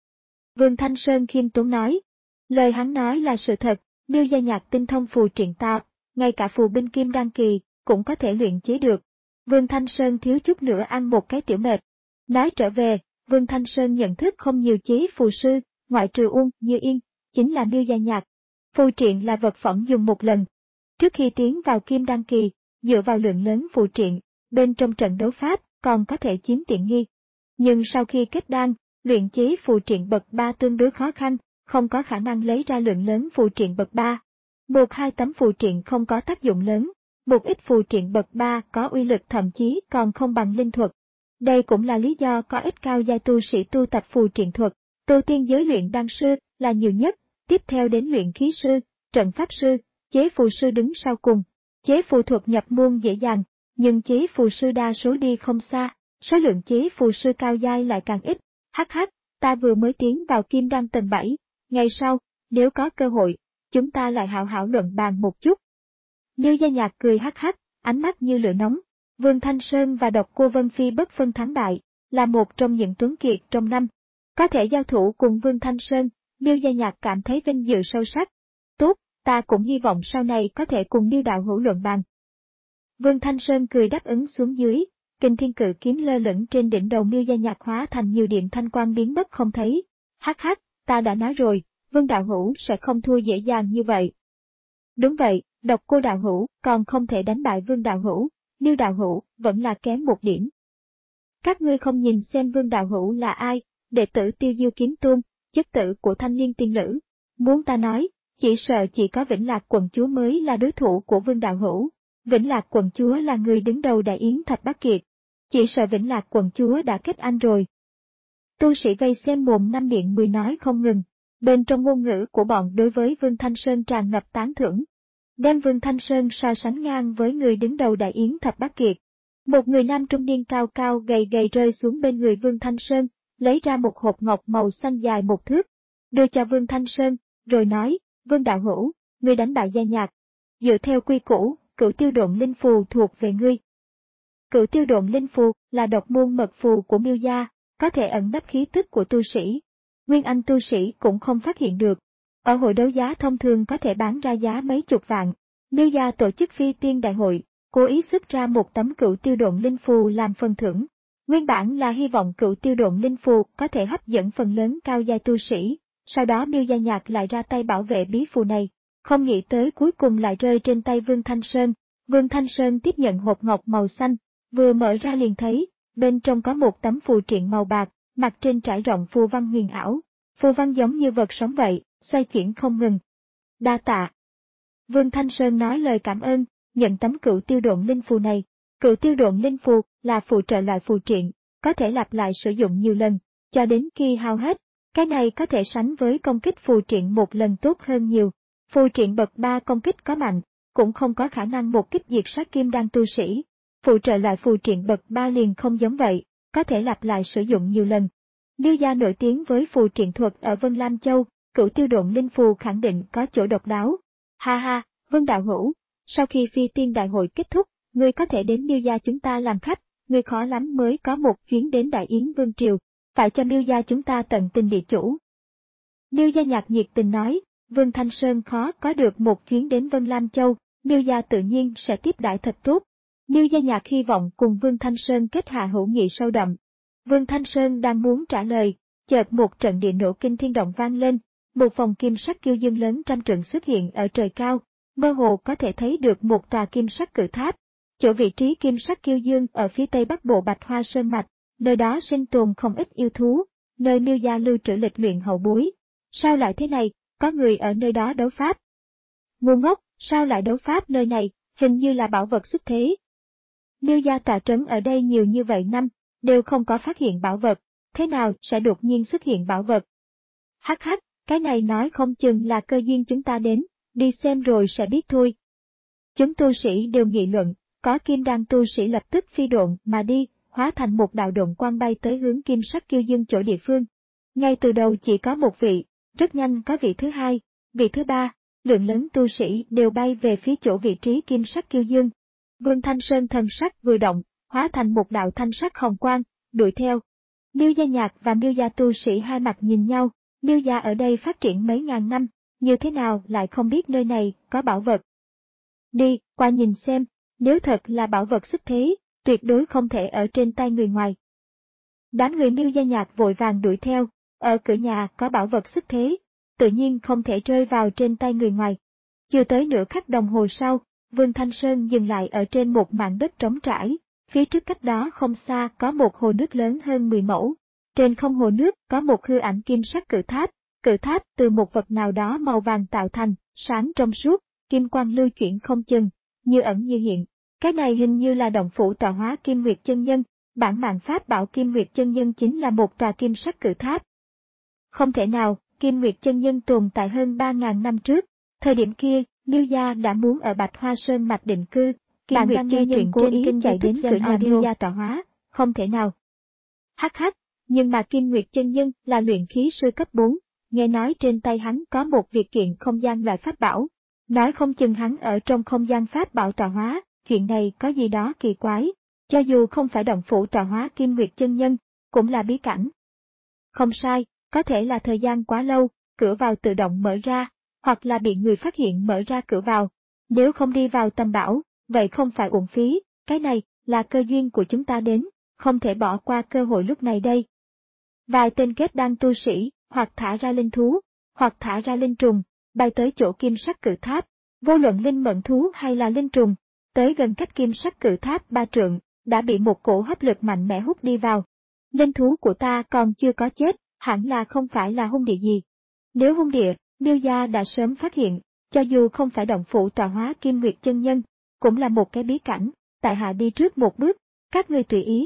Vương Thanh Sơn khiêm tốn nói, lời hắn nói là sự thật. Miêu Gia Nhạc tinh thông phù triện tạo, ngay cả phù binh kim đan kỳ cũng có thể luyện chế được. Vương Thanh Sơn thiếu chút nữa ăn một cái tiểu mệt. Nói trở về, Vương Thanh Sơn nhận thức không nhiều chế phù sư, ngoại trừ Uông Như Yên, chính là Miêu Gia Nhạc. Phù triện là vật phẩm dùng một lần. Trước khi tiến vào kim đan kỳ, dựa vào lượng lớn phù triện, bên trong trận đấu pháp còn có thể chiếm tiện nghi. Nhưng sau khi kết đan, luyện chế phù triện bậc ba tương đối khó khăn, không có khả năng lấy ra lượng lớn phù triện bậc ba. Một hai tấm phù triện không có tác dụng lớn, Một ít phù triện bậc ba có uy lực thậm chí còn không bằng linh thuật. Đây cũng là lý do có ít cao giai tu sĩ tu tập phù triện thuật. Tu tiên giới luyện đan sư là nhiều nhất, tiếp theo đến luyện khí sư, trận pháp sư, chế phù sư đứng sau cùng. Chế phù thuật nhập môn dễ dàng, nhưng chế phù sư đa số đi không xa, số lượng chế phù sư cao giai lại càng ít. Hắc hắc, ta vừa mới tiến vào kim đan tầng bảy, ngày sau, nếu có cơ hội, chúng ta lại hảo hảo luận bàn một chút. Liêu Gia Nhạc cười hắc hắc, ánh mắt như lửa nóng. Vương Thanh Sơn và Độc Cô Vân Phi bất phân thắng bại, là một trong những tuấn kiệt trong năm. Có thể giao thủ cùng Vương Thanh Sơn, Liêu Gia Nhạc cảm thấy vinh dự sâu sắc. Tốt, ta cũng hy vọng sau này có thể cùng Liêu đạo hữu luận bàn. Vương Thanh Sơn cười đáp ứng xuống dưới, Kình Thiên Cự kiếm lơ lửng trên đỉnh đầu Liêu Gia Nhạc hóa thành nhiều điểm thanh quang biến mất không thấy. Hắc hắc, ta đã nói rồi, Vương đạo hữu sẽ không thua dễ dàng như vậy. Đúng vậy, Độc Cô đạo hữu còn không thể đánh bại Vương đạo hữu, Liêu đạo hữu vẫn là kém một điểm. Các ngươi không nhìn xem Vương đạo hữu là ai, đệ tử Tiêu Diêu Kiếm Tôn, chất tử của Thanh Liên tiên nữ. Muốn ta nói, chỉ sợ chỉ có Vĩnh Lạc quận chúa mới là đối thủ của Vương đạo hữu. Vĩnh Lạc quận chúa là người đứng đầu Đại Yến Thập Bát Kiệt. Chỉ sợ Vĩnh Lạc quận chúa đã kết anh rồi. Tu sĩ vây xem mồm năm miệng mười nói không ngừng. Bên trong ngôn ngữ của bọn đối với Vương Thanh Sơn tràn ngập tán thưởng. Đem Vương Thanh Sơn so sánh ngang với người đứng đầu Đại Yến Thập Bát Kiệt. Một người nam trung niên cao cao gầy gầy rơi xuống bên người Vương Thanh Sơn, lấy ra một hộp ngọc màu xanh dài một thước, đưa cho Vương Thanh Sơn, rồi nói, Vương đạo hữu, ngươi đánh bại Gia Nhạc. Dựa theo quy củ, Cửu Tiêu Độn Linh Phù thuộc về ngươi. Cửu Tiêu Độn Linh Phù là độc môn mật phù của Miêu gia, có thể ẩn nấp khí tức của tu sĩ. Nguyên Anh tu sĩ cũng không phát hiện được. Ở hội đấu giá thông thường có thể bán ra giá mấy chục vạn. Miêu gia tổ chức phi tiên đại hội, cố ý xuất ra một tấm Cửu Tiêu Độn Linh Phù làm phần thưởng. Nguyên bản là hy vọng Cửu Tiêu Độn Linh Phù có thể hấp dẫn phần lớn cao giai tu sĩ, sau đó Miêu Gia Nhạc lại ra tay bảo vệ bí phù này, không nghĩ tới cuối cùng lại rơi trên tay Vương Thanh Sơn. Vương Thanh Sơn tiếp nhận hộp ngọc màu xanh, vừa mở ra liền thấy, bên trong có một tấm phù triện màu bạc, mặt trên trải rộng phù văn huyền ảo, phù văn giống như vật sống vậy, xoay chuyển không ngừng. Đa tạ. Vương Thanh Sơn nói lời cảm ơn, nhận tấm Cửu Tiêu Độn Linh Phù này. Cửu Tiêu Độn Linh Phù là phù trợ loại phù triện, có thể lặp lại sử dụng nhiều lần, cho đến khi hao hết. Cái này có thể sánh với công kích phù triện một lần tốt hơn nhiều. Phù triện bậc ba công kích có mạnh, cũng không có khả năng một kích diệt sát kim đan tu sĩ. Phụ trợ loại phù triện bậc ba liền không giống vậy, có thể lặp lại sử dụng nhiều lần. Liêu gia nổi tiếng với phù triện thuật ở Vân Lam Châu, Cửu Tiêu Độn Linh Phù khẳng định có chỗ độc đáo. Ha ha, Vương đạo hữu, sau khi phi tiên đại hội kết thúc, ngươi có thể đến Liêu gia chúng ta làm khách, ngươi khó lắm mới có một chuyến đến Đại Yến Vương Triều, phải cho Liêu gia chúng ta tận tình địa chủ. Liêu Gia Nhạc nhiệt tình nói, Vương Thanh Sơn khó có được một chuyến đến Vân Lam Châu, Liêu gia tự nhiên sẽ tiếp đãi thật tốt. Liêu Gia Nhạc hy vọng cùng Vương Thanh Sơn kết hạ hữu nghị sâu đậm. Vương Thanh Sơn đang muốn trả lời, chợt một trận địa nổ kinh thiên động vang lên, một vòng kim sắc kiêu dương lớn trăm trượng xuất hiện ở trời cao, mơ hồ có thể thấy được một tòa kim sắc cự tháp. Chỗ vị trí kim sắc kiêu dương ở phía tây bắc bộ Bạch Hoa Sơn Mạch, nơi đó sinh tồn không ít yêu thú, nơi Miêu gia lưu trữ lịch luyện hậu bối. Sao lại thế này, có người ở nơi đó đấu pháp? Ngu ngốc, sao lại đấu pháp nơi này, hình như là bảo vật xuất thế. Miêu gia tọa trấn ở đây nhiều như vậy năm, đều không có phát hiện bảo vật, thế nào sẽ đột nhiên xuất hiện bảo vật? Hắc hắc, cái này nói không chừng là cơ duyên chúng ta đến, đi xem rồi sẽ biết thôi. Chúng tu sĩ đều nghị luận, có kim đan tu sĩ lập tức phi độn mà đi, hóa thành một đạo độn quang bay tới hướng kim sắc kiêu dương chỗ địa phương. Ngay từ đầu chỉ có một vị, rất nhanh có vị thứ hai, vị thứ ba, lượng lớn tu sĩ đều bay về phía chỗ vị trí kim sắc kiêu dương. Vương Thanh Sơn thần sắc vừa động, hóa thành một đạo thanh sắc hồng quang, đuổi theo. Liêu Gia Nhạc và Miêu gia tu sĩ hai mặt nhìn nhau, Miêu gia ở đây phát triển mấy ngàn năm, như thế nào lại không biết nơi này có bảo vật. Đi, qua nhìn xem, nếu thật là bảo vật xuất thế, tuyệt đối không thể ở trên tay người ngoài. Đám người Miêu Gia Nhạc vội vàng đuổi theo, ở cửa nhà có bảo vật xuất thế, tự nhiên không thể rơi vào trên tay người ngoài. Chưa tới nửa khắc đồng hồ sau, Vương Thanh Sơn dừng lại ở trên một mảng đất trống trải, phía trước cách đó không xa có một hồ nước lớn hơn mười mẫu. Trên không hồ nước có một hư ảnh kim sắc cự tháp, cự tháp từ một vật nào đó màu vàng tạo thành, sáng trong suốt, kim quang lưu chuyển không chừng, như ẩn như hiện. Cái này hình như là động phủ tọa hóa Kim Nguyệt chân nhân, bản mạng pháp bảo Kim Nguyệt chân nhân chính là một tòa kim sắc cự tháp. Không thể nào, Kim Nguyệt chân nhân tồn tại hơn ba nghìn năm trước, thời điểm kia, Miêu gia đã muốn ở Bạch Hoa Sơn mạch định cư, Kim Bạn Nguyệt đang chân nghe nhân truyện cố trên ý kênh chạy YouTube đến cửa Gen nhà Audio. Miêu gia tọa hóa, không thể nào. Hắc hắc, nhưng mà Kim Nguyệt chân nhân là luyện khí sư cấp bốn, nghe nói trên tay hắn có một việc kiện không gian loại pháp bảo, nói không chừng hắn ở trong không gian pháp bảo tọa hóa, chuyện này có gì đó kỳ quái, cho dù không phải động phủ tọa hóa Kim Nguyệt chân nhân, cũng là bí cảnh. Không sai, có thể là thời gian quá lâu, cửa vào tự động mở ra, hoặc là bị người phát hiện mở ra cửa vào. Nếu không đi vào tầm bảo, vậy không phải uổng phí, cái này là cơ duyên của chúng ta đến, không thể bỏ qua cơ hội lúc này đây. Vài tên kết đan tu sĩ, hoặc thả ra linh thú, hoặc thả ra linh trùng, bay tới chỗ kim sắc cự tháp, vô luận linh mẫn thú hay là linh trùng, tới gần cách kim sắc cự tháp ba trượng, đã bị một cổ hấp lực mạnh mẽ hút đi vào. Linh thú của ta còn chưa có chết, hẳn là không phải là hung địa gì. Nếu hung địa, Miêu gia đã sớm phát hiện, cho dù không phải động phủ tọa hóa Kim Nguyệt chân nhân, cũng là một cái bí cảnh, tại hạ đi trước một bước, các ngươi tùy ý.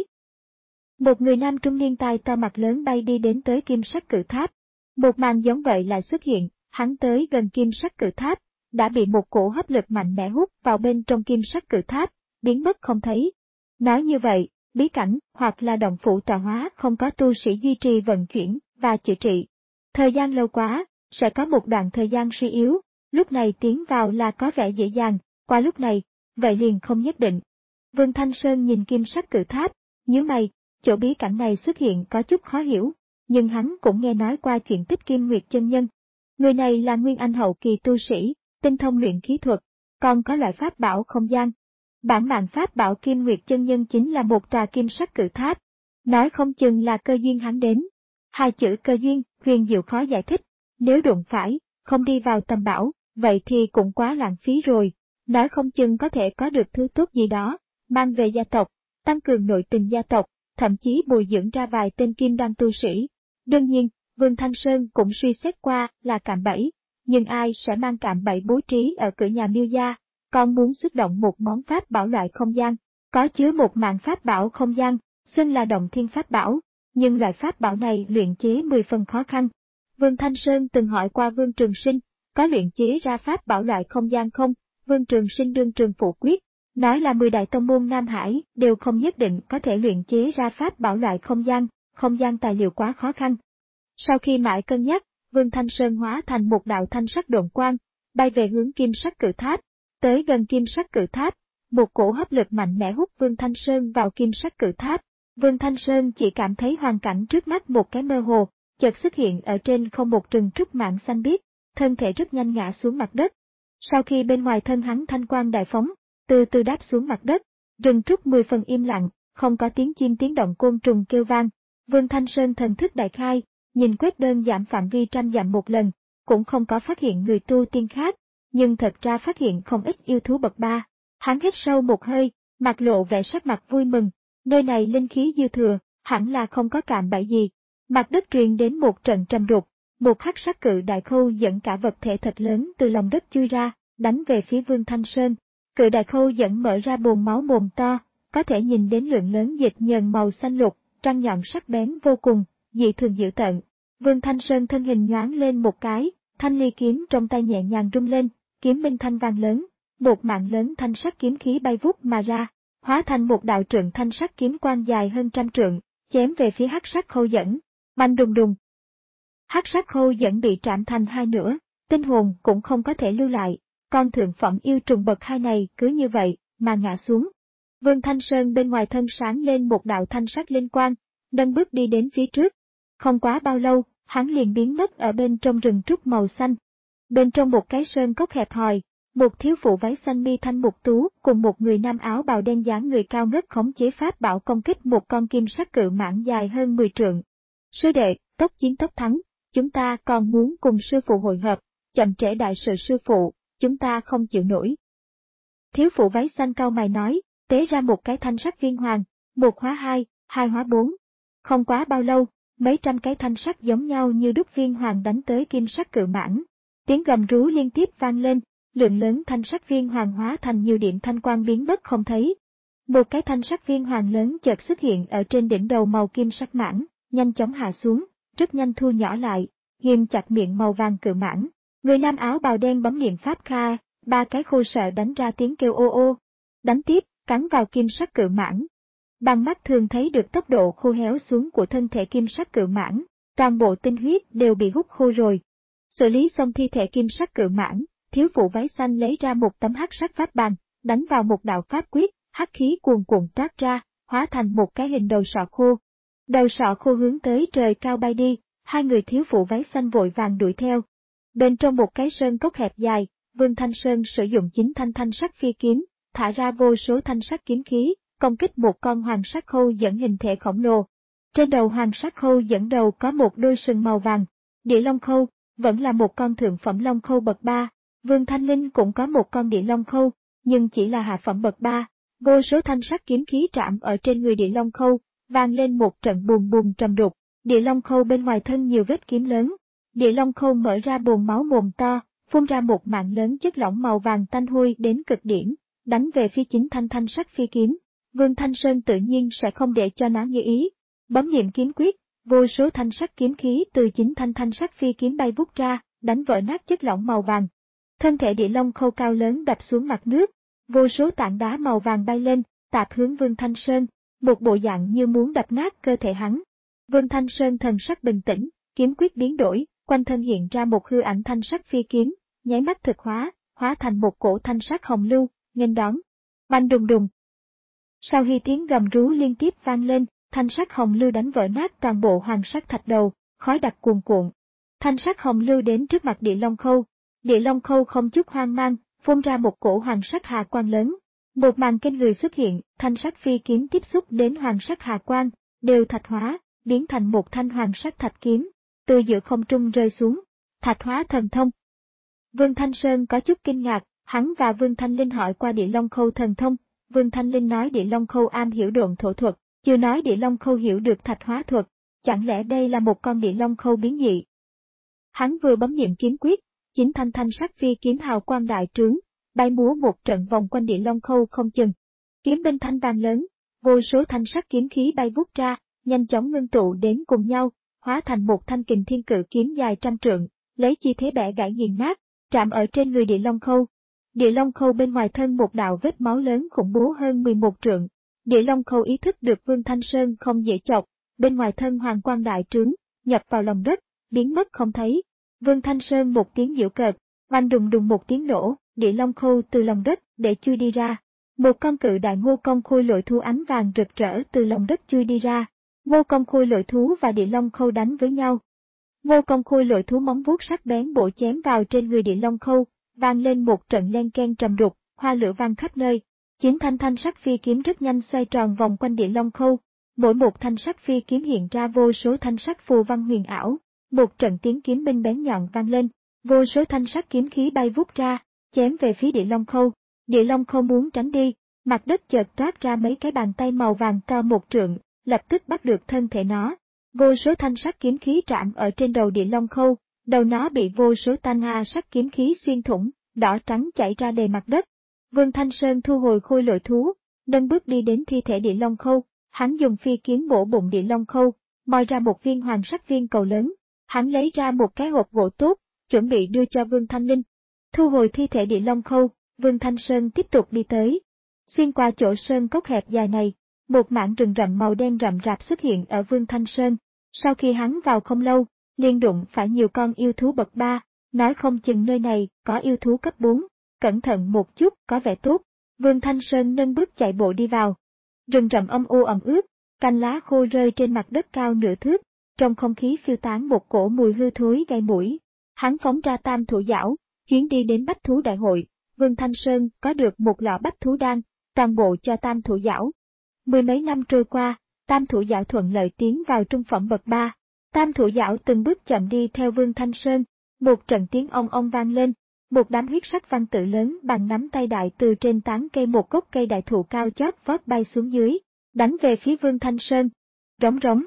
Một người nam trung niên tai to mặt lớn bay đi đến tới kim sắc cự tháp. Một màn giống vậy lại xuất hiện, hắn tới gần kim sắc cự tháp, đã bị một cổ hấp lực mạnh mẽ hút vào bên trong kim sắc cự tháp, biến mất không thấy. Nói như vậy, bí cảnh hoặc là động phủ tọa hóa không có tu sĩ duy trì vận chuyển và chữa trị. Thời gian lâu quá, sẽ có một đoạn thời gian suy yếu, lúc này tiến vào là có vẻ dễ dàng, qua lúc này, vậy liền không nhất định. Vương Thanh Sơn nhìn kim sắc cự tháp, nhíu mày, chỗ bí cảnh này xuất hiện có chút khó hiểu, nhưng hắn cũng nghe nói qua chuyện tích Kim Nguyệt chân nhân. Người này là nguyên anh hậu kỳ tu sĩ, tinh thông luyện khí thuật, còn có loại pháp bảo không gian. Bản mạng pháp bảo Kim Nguyệt chân nhân chính là một tòa kim sắc cự tháp, nói không chừng là cơ duyên hắn đến. Hai chữ cơ duyên, huyền diệu khó giải thích, nếu đụng phải, không đi vào tầm bảo, vậy thì cũng quá lãng phí rồi, nói không chừng có thể có được thứ tốt gì đó, mang về gia tộc, tăng cường nội tình gia tộc, thậm chí bồi dưỡng ra vài tên kim đan tu sĩ. Đương nhiên, Vương Thanh Sơn cũng suy xét qua là cạm bẫy, nhưng ai sẽ mang cạm bẫy bố trí ở cửa nhà Miêu gia, còn muốn xuất động một món pháp bảo loại không gian, có chứa một mạng pháp bảo không gian, xưng là động thiên pháp bảo, nhưng loại pháp bảo này luyện chế mười phần khó khăn. Vương Thanh Sơn từng hỏi qua Vương Trường Sinh, có luyện chế ra pháp bảo loại không gian không? Vương Trường Sinh đương trường phủ quyết, nói là mười đại tông môn Nam Hải đều không nhất định có thể luyện chế ra pháp bảo loại không gian, không gian tài liệu quá khó khăn. Sau khi mãi cân nhắc, Vương Thanh Sơn hóa thành một đạo thanh sắc độn quang, bay về hướng kim sắc cự tháp. Tới gần kim sắc cự tháp, một cổ hấp lực mạnh mẽ hút Vương Thanh Sơn vào kim sắc cự tháp. Vương Thanh Sơn chỉ cảm thấy hoàn cảnh trước mắt một cái mơ hồ, chợt xuất hiện ở trên không một rừng trúc mảng xanh biếc, thân thể rất nhanh ngã xuống mặt đất. Sau khi bên ngoài thân hắn thanh quang đại phóng, từ từ đáp xuống mặt đất, rừng trúc mười phần im lặng, không có tiếng chim tiếng động côn trùng kêu vang. Vương Thanh Sơn thần thức đại khai, nhìn quét đơn giảm phạm vi trăm dặm một lần, cũng không có phát hiện người tu tiên khác, nhưng thật ra phát hiện không ít yêu thú bậc ba. Hắn hít sâu một hơi, mặt lộ vẻ sắc mặt vui mừng, nơi này linh khí dư thừa, hẳn là không có cạm bẫy gì. Mặt đất truyền đến một trận trầm đục, một hắc sắc cự đại khâu dẫn cả vật thể thật lớn từ lòng đất chui ra, đánh về phía Vương Thanh Sơn. Cự đại khâu dẫn mở ra bồn máu mồm to, có thể nhìn đến lượng lớn dịch nhờn màu xanh lục, răng nhọn sắc bén vô cùng, dị thường dữ tợn. Vương Thanh Sơn thân hình nhoáng lên một cái, thanh ly kiếm trong tay nhẹ nhàng rung lên, kiếm minh thanh vang lớn, một mạng lớn thanh sắc kiếm khí bay vút mà ra, hóa thành một đạo trượng thanh sắc kiếm quang dài hơn trăm trượng, chém về phía hắc sắc khâu dẫn. Bành đùng đùng. Hắc sắc khâu dẫn bị trảm thành hai nửa, tinh hồn cũng không có thể lưu lại, con thượng phẩm yêu trùng bậc hai này cứ như vậy mà ngã xuống. Vương Thanh Sơn bên ngoài thân sáng lên một đạo thanh sắc linh quang, nâng bước đi đến phía trước. Không quá bao lâu, hắn liền biến mất ở bên trong rừng trúc màu xanh. Bên trong một cái sơn cốc hẹp hòi, một thiếu phụ váy xanh mi thanh mục tú cùng một người nam áo bào đen dáng người cao ngất khống chế pháp bảo công kích một con kim sắc cự mãng dài hơn mười trượng. Sư đệ, tốc chiến tốc thắng, chúng ta còn muốn cùng sư phụ hội hợp, chậm trễ đại sự sư phụ, chúng ta không chịu nổi. Thiếu phụ váy xanh cau mày nói, tế ra một cái thanh sắc viên hoàng, một hóa hai, hai hóa bốn. Không quá bao lâu, mấy trăm cái thanh sắc giống nhau như đúc viên hoàng đánh tới kim sắc cự mãng. Tiếng gầm rú liên tiếp vang lên, lượng lớn thanh sắc viên hoàng hóa thành nhiều điểm thanh quang biến mất không thấy. Một cái thanh sắc viên hoàng lớn chợt xuất hiện ở trên đỉnh đầu màu kim sắc mãng, nhanh chóng hạ xuống, rất nhanh thu nhỏ lại, ghim chặt miệng màu vàng cự mãng. Người nam áo bào đen bấm niệm pháp kha, ba cái khô sợ đánh ra tiếng kêu ô ô. Đánh tiếp, cắn vào kim sắc cự mãng. Bằng mắt thường thấy được tốc độ khô héo xuống của thân thể kim sắc cự mãng, toàn bộ tinh huyết đều bị hút khô rồi. Xử lý xong thi thể kim sắc cự mãng, thiếu phụ váy xanh lấy ra một tấm hắc sắc pháp bàn, đánh vào một đạo pháp quyết, hắc khí cuồn cuộn toát ra, hóa thành một cái hình đầu sọ khô. Đầu sọ khô hướng tới trời cao bay đi, hai người thiếu phụ váy xanh vội vàng đuổi theo. Bên trong một cái sơn cốc hẹp dài, Vương Thanh Sơn sử dụng chính thanh thanh sắc phi kiếm, thả ra vô số thanh sắc kiếm khí, công kích một con hoàng sắc khâu dẫn hình thể khổng lồ. Trên đầu hoàng sắc khâu dẫn đầu có một đôi sừng màu vàng. Địa long khâu, vẫn là một con thượng phẩm long khâu bậc ba. Vương Thanh Linh cũng có một con địa long khâu, nhưng chỉ là hạ phẩm bậc ba. Vô số thanh sắc kiếm khí chạm ở trên người địa long khâu, vang lên một trận bùm bùm trầm đục. Địa long khâu bên ngoài thân nhiều vết kiếm lớn. Địa long khâu mở ra bồn máu mồm to, phun ra một mạng lớn chất lỏng màu vàng tanh hôi đến cực điểm, đánh về phía chính thanh thanh sắc phi kiếm. Vương Thanh Sơn tự nhiên sẽ không để cho nó như ý. Bấm niệm kiếm quyết, vô số thanh sắc kiếm khí từ chính thanh thanh sắc phi kiếm bay vút ra, đánh vỡ nát chất lỏng màu vàng. Thân thể địa long khâu cao lớn đập xuống mặt nước, vô số tảng đá màu vàng bay lên, tạt hướng Vương Thanh Sơn, một bộ dạng như muốn đập nát cơ thể hắn. Vương Thanh Sơn thần sắc bình tĩnh, kiếm quyết biến đổi, quanh thân hiện ra một hư ảnh thanh sắc phi kiếm, nháy mắt thực hóa, hóa thành một cổ thanh sắc hồng lưu, nghênh đón. Bành đùng đùng. Sau khi tiếng gầm rú liên tiếp vang lên, thanh sắc hồng lưu đánh vỡ nát toàn bộ hoàng sắc thạch đầu, khói đặc cuồn cuộn. Thanh sắc hồng lưu đến trước mặt địa long khâu, địa long khâu không chút hoang mang, phun ra một cổ hoàng sắc hà quang lớn. Một màn kinh người xuất hiện, thanh sắc phi kiếm tiếp xúc đến hoàng sắc hà quang, đều thạch hóa, biến thành một thanh hoàng sắc thạch kiếm, từ giữa không trung rơi xuống. Thạch hóa thần thông. Vương Thanh Sơn có chút kinh ngạc, hắn và Vương Thanh Linh hỏi qua địa long khâu thần thông. Vương Thanh Linh nói địa long khâu am hiểu độn thổ thuật, chưa nói địa long khâu hiểu được thạch hóa thuật, chẳng lẽ đây là một con địa long khâu biến dị. Hắn vừa bấm niệm kiếm quyết, chính thanh thanh sắc phi kiếm hào quang đại trướng, bay múa một trận vòng quanh địa long khâu không chừng. Kiếm bên thanh vàng lớn, vô số thanh sắc kiếm khí bay vút ra, nhanh chóng ngưng tụ đến cùng nhau, hóa thành một thanh kình thiên cự kiếm dài trăm trượng, lấy chi thế bẻ gãy nghiền nát, chạm ở trên người địa long khâu. Địa long khâu bên ngoài thân một đạo vết máu lớn khủng bố hơn mười một trượng. Địa long khâu ý thức được Vương Thanh Sơn không dễ chọc, bên ngoài thân hoàng quang đại trướng, nhập vào lòng đất, biến mất không thấy. Vương Thanh Sơn một tiếng giễu cợt, oanh đùng đùng một tiếng nổ, địa long khâu từ lòng đất để chui đi ra. Một con cự đại ngô công khôi lội thú ánh vàng rực rỡ từ lòng đất chui đi ra. Ngô công khôi lội thú và địa long khâu đánh với nhau. Ngô công khôi lội thú móng vuốt sắc bén bổ chém vào trên người địa long khâu, vang lên một trận len ken trầm đục, hoa lửa vang khắp nơi. Chín thanh thanh sắc phi kiếm rất nhanh xoay tròn vòng quanh địa long khâu, mỗi một thanh sắc phi kiếm hiện ra vô số thanh sắc phù văn huyền ảo, một trận tiếng kiếm binh bén nhọn vang lên, vô số thanh sắc kiếm khí bay vút ra, chém về phía địa long khâu. Địa long khâu muốn tránh đi, mặt đất chợt toát ra mấy cái bàn tay màu vàng cao một trượng, lập tức bắt được thân thể nó. Vô số thanh sắc kiếm khí chạm ở trên đầu địa long khâu, đầu nó bị vô số thanh hà sắc kiếm khí xuyên thủng, đỏ trắng chảy ra đầy mặt đất. Vương Thanh Sơn thu hồi khôi lội thú, nâng bước đi đến thi thể địa long khâu, hắn dùng phi kiếm bổ bụng địa long khâu, moi ra một viên hoàng sắc viên cầu lớn, hắn lấy ra một cái hộp gỗ tốt, chuẩn bị đưa cho Vương Thanh Linh. Thu hồi thi thể địa long khâu, Vương Thanh Sơn tiếp tục đi tới. Xuyên qua chỗ sơn cốc hẹp dài này, một mảng rừng rậm màu đen rậm rạp xuất hiện ở Vương Thanh Sơn. Sau khi hắn vào không lâu, liền đụng phải nhiều con yêu thú bậc ba, nói không chừng nơi này có yêu thú cấp bốn, cẩn thận một chút có vẻ tốt. Vương Thanh Sơn nâng bước chạy bộ đi vào. Rừng rậm âm u ẩm ướt, cành lá khô rơi trên mặt đất cao nửa thước, trong không khí phiêu tán một cổ mùi hư thối gây mũi. Hắn phóng ra tam thủ giảo, chuyến đi đến bách thú đại hội, Vương Thanh Sơn có được một lọ bách thú đan, toàn bộ cho tam thủ giảo. Mười mấy năm trôi qua, tam thủ giảo thuận lợi tiến vào trung phẩm bậc ba. Tam thủ giảo từng bước chậm đi theo Vương Thanh Sơn, một trận tiếng ong ong vang lên, một đám huyết sắc văn tự lớn bằng nắm tay đại từ trên tán cây một gốc cây đại thụ cao chót vót bay xuống dưới, đánh về phía Vương Thanh Sơn. Rống rống.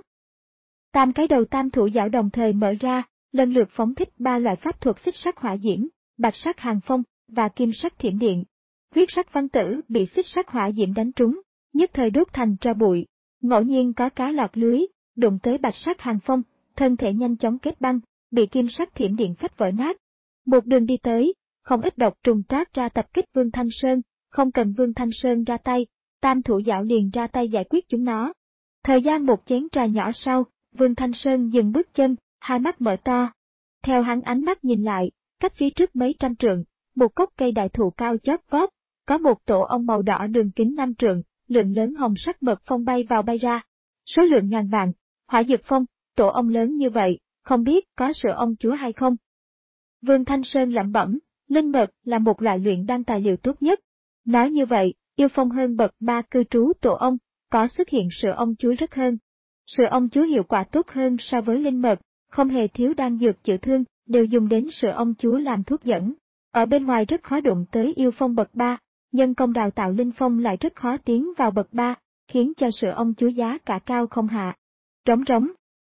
Tam cái đầu tam thủ giảo đồng thời mở ra, lần lượt phóng thích ba loại pháp thuật xích sắc hỏa diễm, bạch sắc hàng phong, và kim sắc thiểm điện. Huyết sắc văn tử bị xích sắc hỏa diễm đánh trúng, nhất thời đốt thành tro bụi. Ngẫu nhiên có cá lọt lưới, đụng tới bạch sắc hàng phong, thân thể nhanh chóng kết băng, bị kim sắc thiểm điện phách vỡ nát. Một đường đi tới, không ít độc trùng trát ra tập kích Vương Thanh Sơn, không cần Vương Thanh Sơn ra tay, Tam Thủ Dạo liền ra tay giải quyết chúng nó. Thời gian một chén trà nhỏ sau, Vương Thanh Sơn dừng bước chân, hai mắt mở to. Theo hắn ánh mắt nhìn lại, cách phía trước mấy trăm trượng, một gốc cây đại thụ cao chót vót, có một tổ ong màu đỏ đường kính năm trượng, lượng lớn hồng sắc mật phong bay vào bay ra. Số lượng ngàn vạn, hỏa dược phong, tổ ong lớn như vậy, không biết có sữa ong chúa hay không? Vương Thanh Sơn lẩm bẩm, linh mật là một loại luyện đan tài liệu tốt nhất. Nói như vậy, yêu phong hơn bậc ba cư trú tổ ong, có xuất hiện sữa ong chúa rất hơn. Sữa ong chúa hiệu quả tốt hơn so với linh mật, không hề thiếu đan dược chữa thương, đều dùng đến sữa ong chúa làm thuốc dẫn. Ở bên ngoài rất khó đụng tới yêu phong bậc ba, nhân công đào tạo linh phong lại rất khó tiến vào bậc ba, khiến cho sữa ong chúa giá cả cao không hạ. Trống trống.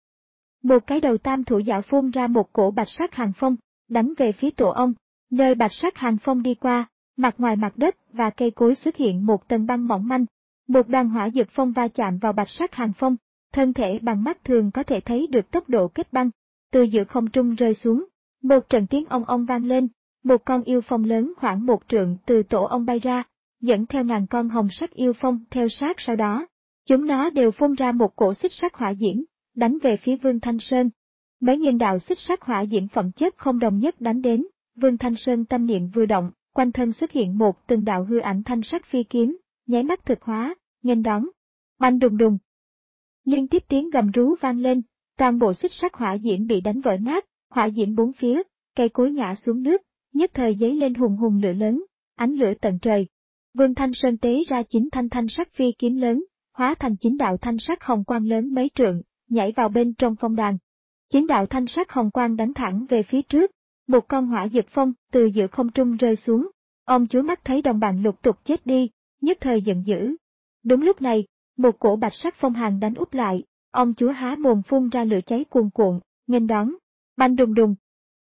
Một cái đầu Tam Thủ Dạo phun ra một cổ bạch sắc hàng phong, đánh về phía tổ ong, nơi bạch sắc hàng phong đi qua, mặt ngoài mặt đất và cây cối xuất hiện một tầng băng mỏng manh. Một đoàn hỏa dược phong va chạm vào bạch sắc hàng phong, thân thể bằng mắt thường có thể thấy được tốc độ kết băng, từ giữa không trung rơi xuống. Một trận tiếng ong ong vang lên, một con yêu phong lớn khoảng một trượng từ tổ ong bay ra, dẫn theo ngàn con hồng sắc yêu phong theo sát sau đó. Chúng nó đều phun ra một cổ xích sắc hỏa diễm, đánh về phía Vương Thanh Sơn. Mấy nghìn đạo xích sắc hỏa diễm phẩm chất không đồng nhất đánh đến, Vương Thanh Sơn tâm niệm vừa động, quanh thân xuất hiện một từng đạo hư ảnh thanh sắc phi kiếm, nháy mắt thực hóa, nghênh đón. Oanh đùng đùng. Liên tiếp tiếng gầm rú vang lên, toàn bộ xích sắc hỏa diễm bị đánh vỡ nát, hỏa diễm bốn phía, cây cối ngã xuống nước, nhất thời giấy lên hùng hùng lửa lớn, ánh lửa tận trời. Vương Thanh Sơn tế ra chín thanh thanh sắc phi kiếm lớn, hóa thành chín đạo thanh sắc hồng quang lớn mấy trượng, nhảy vào bên trong phong đàn. Chín đạo thanh sắc hồng quang đánh thẳng về phía trước, một con hỏa dược phong từ giữa không trung rơi xuống. Ông chúa mắt thấy đồng bạn lục tục chết đi, nhất thời giận dữ. Đúng lúc này, một cổ bạch sắc phong hàn đánh úp lại, ông chúa há mồm phun ra lửa cháy cuồn cuộn, nghênh đón. Banh đùng đùng.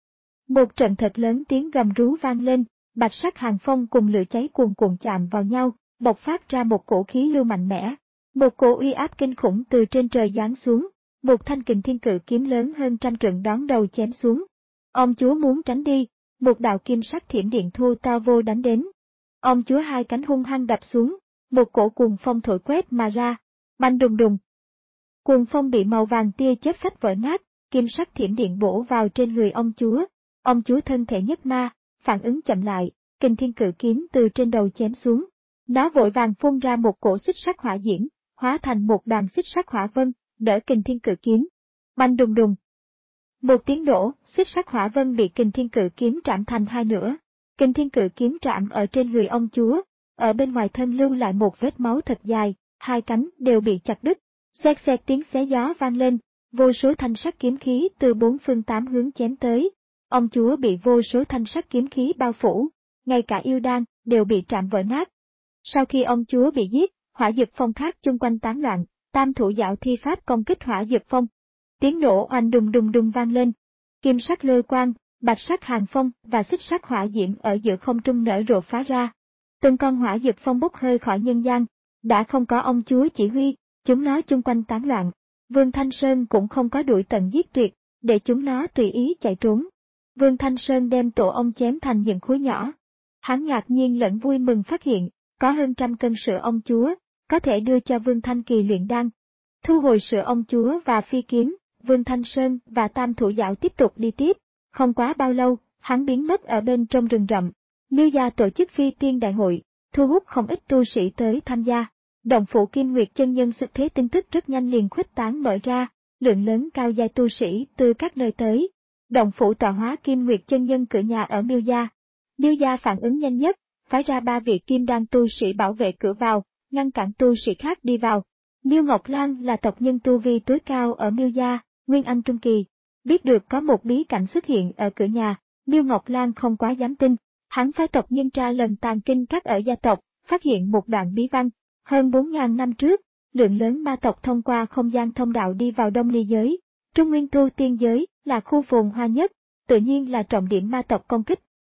Một trận thật lớn tiếng gầm rú vang lên, bạch sắc hàng phong cùng lửa cháy cuồn cuộn chạm vào nhau, bộc phát ra một cổ khí lưu mạnh mẽ. Một cổ uy áp kinh khủng từ trên trời giáng xuống, một thanh kình thiên cự kiếm lớn hơn trăm trượng đón đầu chém xuống. Ông chúa muốn tránh đi, một đạo kim sắc thiểm điện thô to vô đánh đến. Ông chúa hai cánh hung hăng đập xuống, một cổ cuồng phong thổi quét mà ra, banh đùng đùng. Cuồng phong bị màu vàng tia chớp phách vỡ nát, kim sắc thiểm điện bổ vào trên người ông chúa. Ông chúa thân thể nhất ma, phản ứng chậm lại, kình thiên cự kiếm từ trên đầu chém xuống. Nó vội vàng phun ra một cổ xích sắc hỏa diễm, hóa thành một đoàn xích sắc hỏa vân, đỡ kình thiên cự kiếm. Banh đùng đùng. Một tiếng nổ, xích sắc hỏa vân bị kình thiên cự kiếm trảm thành hai nửa. Kình thiên cự kiếm trảm ở trên người ông chúa, ở bên ngoài thân lưu lại một vết máu thật dài, hai cánh đều bị chặt đứt. Xẹt xẹt tiếng xé gió vang lên, vô số thanh sắc kiếm khí từ bốn phương tám hướng chém tới. Ông chúa bị vô số thanh sắc kiếm khí bao phủ, ngay cả yêu đan đều bị trảm vỡ nát. Sau khi ông chúa bị giết, hỏa dược phong khác chung quanh tán loạn, Tam Thủ Dạo thi pháp công kích hỏa dược phong. Tiếng nổ oanh đùng đùng đùng vang lên. Kim sắc lôi quang, bạch sắc hàng phong và xích sắc hỏa diễm ở giữa không trung nở rộ phá ra. Từng con hỏa dược phong bốc hơi khỏi nhân gian, đã không có ông chúa chỉ huy, chúng nó chung quanh tán loạn. Vương Thanh Sơn cũng không có đuổi tận giết tuyệt, để chúng nó tùy ý chạy trốn. Vương Thanh Sơn đem tổ ong chém thành những khối nhỏ. Hắn ngạc nhiên lẫn vui mừng phát hiện, có hơn trăm cân sữa ong chúa, có thể đưa cho Vương Thanh Kỳ luyện đan. Thu hồi sữa ong chúa và phi kiếm, Vương Thanh Sơn và Tam Thủ Dạo tiếp tục đi tiếp. Không quá bao lâu, hắn biến mất ở bên trong rừng rậm. Miêu gia tổ chức phi tiên đại hội, thu hút không ít tu sĩ tới tham gia. Động phủ Kim Nguyệt chân nhân xuất thế tin tức rất nhanh liền khuếch tán mở ra, lượng lớn cao giai tu sĩ từ các nơi tới. Động phủ tọa hóa Kim Nguyệt chân nhân cửa nhà ở Miêu gia. Miêu gia phản ứng nhanh nhất, phái ra ba vị kim đan tu sĩ bảo vệ cửa vào, ngăn cản tu sĩ khác đi vào. Miêu Ngọc Lan là tộc nhân tu vi tối cao ở Miêu gia, Nguyên Anh trung kỳ. Biết được có một bí cảnh xuất hiện ở cửa nhà, Miêu Ngọc Lan không quá dám tin. Hắn phái tộc nhân tra lần tàn kinh các ở gia tộc, phát hiện một đoạn bí văn. Hơn bốn nghìn năm trước, lượng lớn ma tộc thông qua không gian thông đạo đi vào Đông Ly giới. Trung Nguyên Tu Tiên giới là khu phồn hoa nhất, tự nhiên là trọng điểm ma tộc công kích.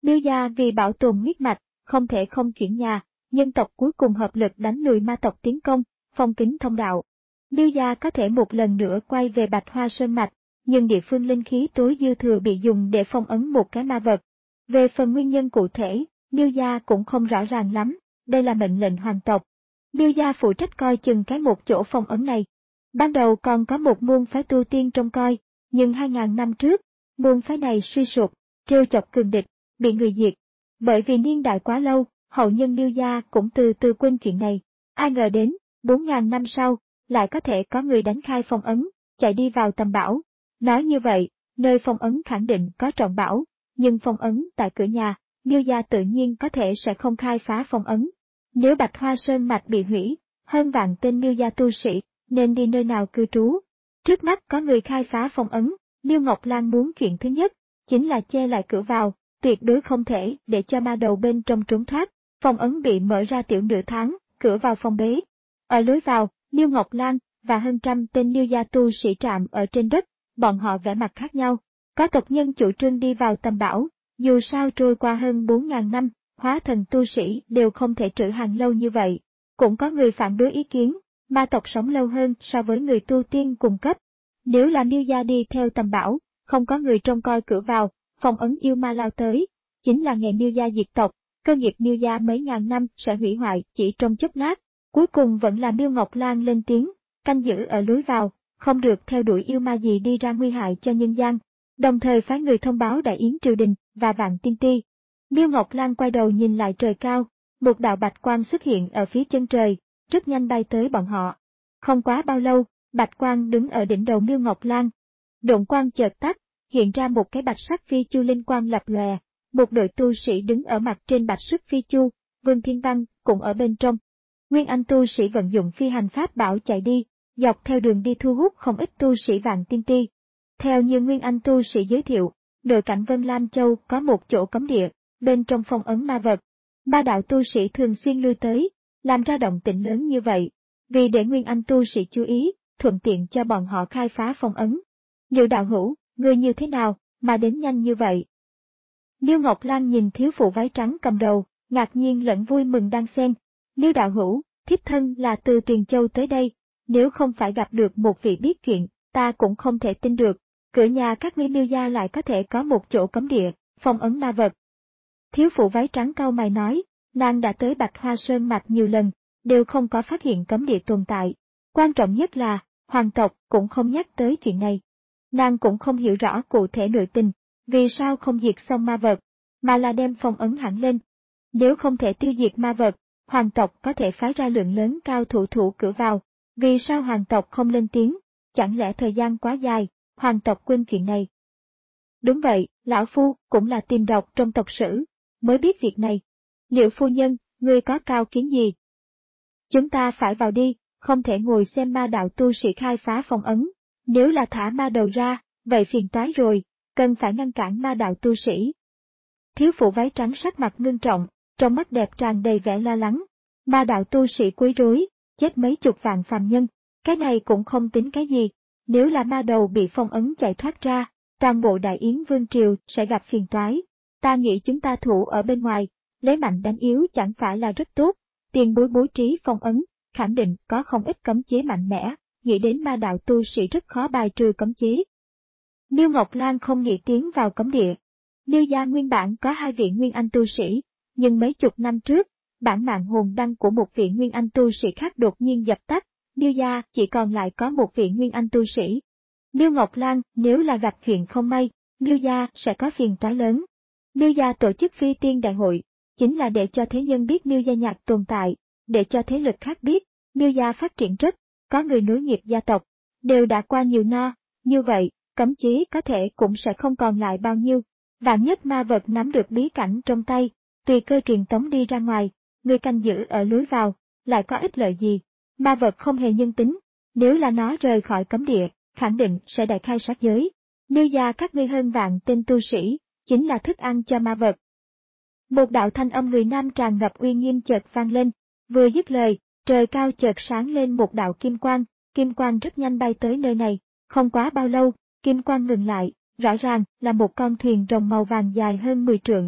Miêu gia vì bảo tồn huyết mạch, không thể không chuyển nhà, nhân tộc cuối cùng hợp lực đánh lùi ma tộc tiến công, phong kín thông đạo. Miêu gia có thể một lần nữa quay về Bạch Hoa Sơn mạch, nhưng địa phương linh khí tối dư thừa bị dùng để phong ấn một cái ma vật. Về phần nguyên nhân cụ thể, Miêu gia cũng không rõ ràng lắm, đây là mệnh lệnh hoàng tộc. Miêu gia phụ trách coi chừng cái một chỗ phong ấn này. Ban đầu còn có một môn phái tu tiên trông coi, nhưng hai ngàn năm trước, môn phái này suy sụp, trêu chọc cường địch, bị người diệt. Bởi vì niên đại quá lâu, hậu nhân Miêu gia cũng từ từ quên chuyện này. Ai ngờ đến, bốn ngàn năm sau, lại có thể có người đánh khai phong ấn, chạy đi vào tầm bảo. Nói như vậy, nơi phong ấn khẳng định có trọng bảo, nhưng phong ấn tại cửa nhà, Miêu gia tự nhiên có thể sẽ không khai phá phong ấn. Nếu Bạch Hoa Sơn mạch bị hủy, hơn vạn tên Miêu gia tu sĩ, nên đi nơi nào cư trú. Trước mắt có người khai phá phong ấn, Miêu Ngọc Lan muốn chuyện thứ nhất, chính là che lại cửa vào, tuyệt đối không thể để cho ma đầu bên trong trốn thoát. Phong ấn bị mở ra tiểu nửa tháng, cửa vào phong bế. Ở lối vào, Miêu Ngọc Lan và hơn trăm tên Miêu gia tu sĩ trạm ở trên đất, bọn họ vẻ mặt khác nhau. Có tộc nhân chủ trương đi vào tầm bảo, dù sao trôi qua hơn bốn ngàn năm, hóa thần tu sĩ đều không thể trữ hàng lâu như vậy. Cũng có người phản đối ý kiến, ma tộc sống lâu hơn so với người tu tiên cùng cấp. Nếu là Miêu gia đi theo tầm bảo, không có người trông coi cửa vào, phong ấn yêu ma lao tới, chính là ngày Miêu gia diệt tộc, cơ nghiệp Miêu gia mấy ngàn năm sẽ hủy hoại chỉ trong chốc lát. Cuối cùng vẫn là Miêu Ngọc Lan lên tiếng, canh giữ ở lối vào, không được theo đuổi yêu ma gì đi ra nguy hại cho nhân gian, đồng thời phái người thông báo đại yến triều đình và Vạn Tiên Ti. Miêu Ngọc Lan quay đầu nhìn lại trời cao, một đạo bạch quang xuất hiện ở phía chân trời, rất nhanh bay tới bọn họ. Không quá bao lâu, bạch quang đứng ở đỉnh đầu Miêu Ngọc Lan. Độn quang chợt tắt, hiện ra một cái bạch sắc phi chu linh quang lập lòe, một đội tu sĩ đứng ở mặt trên bạch sắc phi chu, Vương Thiên Văn cũng ở bên trong. Nguyên Anh tu sĩ vận dụng phi hành pháp bảo chạy đi, dọc theo đường đi thu hút không ít tu sĩ Vạn Tiên Ti. Theo như Nguyên Anh tu sĩ giới thiệu, nội cảnh Vân Lam Châu có một chỗ cấm địa, bên trong phong ấn ma vật. Ma đạo tu sĩ thường xuyên lui tới, làm ra động tĩnh lớn như vậy, vì để Nguyên Anh tu sĩ chú ý, thuận tiện cho bọn họ khai phá phong ấn. Liệu đạo hữu, người như thế nào, mà đến nhanh như vậy? Miêu Ngọc Lan nhìn thiếu phụ váy trắng cầm đầu, ngạc nhiên lẫn vui mừng đang xen. Miêu đạo hữu, thiếp thân là từ Tuyền Châu tới đây, nếu không phải gặp được một vị biết chuyện, ta cũng không thể tin được, cửa nhà các ngươi Miêu gia lại có thể có một chỗ cấm địa, phong ấn ma vật. Thiếu phụ váy trắng cau mày nói, nàng đã tới Bạch Hoa Sơn mạch nhiều lần, đều không có phát hiện cấm địa tồn tại. Quan trọng nhất là, hoàng tộc cũng không nhắc tới chuyện này. Nàng cũng không hiểu rõ cụ thể nội tình, vì sao không diệt xong ma vật, mà là đem phong ấn hẳn lên. Nếu không thể tiêu diệt ma vật, hoàng tộc có thể phái ra lượng lớn cao thủ thủ cửa vào, vì sao hoàng tộc không lên tiếng, chẳng lẽ thời gian quá dài, hoàng tộc quên chuyện này. Đúng vậy, lão phu cũng là tìm đọc trong tộc sử, mới biết việc này. Liệu phu nhân, ngươi có cao kiến gì? Chúng ta phải vào đi, không thể ngồi xem ma đạo tu sĩ khai phá phong ấn, nếu là thả ma đầu ra, vậy phiền toái rồi, cần phải ngăn cản ma đạo tu sĩ. Thiếu phụ váy trắng sắc mặt ngưng trọng, trong mắt đẹp tràn đầy vẻ lo lắng. Ma đạo tu sĩ quấy rối, chết mấy chục vạn phàm nhân, cái này cũng không tính cái gì. Nếu là ma đầu bị phong ấn chạy thoát ra, toàn bộ Đại Yến Vương Triều sẽ gặp phiền toái. Ta nghĩ chúng ta thủ ở bên ngoài, lấy mạnh đánh yếu chẳng phải là rất tốt. Tiền bối bố trí phong ấn, khẳng định có không ít cấm chế mạnh mẽ, nghĩ đến ma đạo tu sĩ rất khó bài trừ cấm chế. Miêu Ngọc Lan không nghĩ tiến vào cấm địa. Miêu gia nguyên bản có hai vị Nguyên Anh tu sĩ, nhưng mấy chục năm trước, bản mạng hồn đăng của một vị Nguyên Anh tu sĩ khác đột nhiên dập tắt, Miêu gia chỉ còn lại có một vị Nguyên Anh tu sĩ. Miêu Ngọc Lan nếu là gặp chuyện không may, Miêu gia sẽ có phiền toái lớn. Miêu gia tổ chức phi tiên đại hội, chính là để cho thế nhân biết Miêu gia nhạc tồn tại, để cho thế lực khác biết, Miêu gia phát triển rất, có người nối nghiệp gia tộc, đều đã qua nhiều no, như vậy, cấm chế có thể cũng sẽ không còn lại bao nhiêu. Vạn nhất ma vật nắm được bí cảnh trong tay, tùy cơ truyền tống đi ra ngoài, người canh giữ ở lối vào, lại có ích lợi gì? Ma vật không hề nhân tính, nếu là nó rời khỏi cấm địa, khẳng định sẽ đại khai sát giới. Miêu gia các ngươi hơn vạn tên tu sĩ, chính là thức ăn cho ma vật. Một đạo thanh âm người nam tràn ngập uy nghiêm chợt vang lên, vừa dứt lời, trời cao chợt sáng lên một đạo kim quang, kim quang rất nhanh bay tới nơi này, không quá bao lâu, kim quang ngừng lại, rõ ràng là một con thuyền rồng màu vàng dài hơn mười trượng.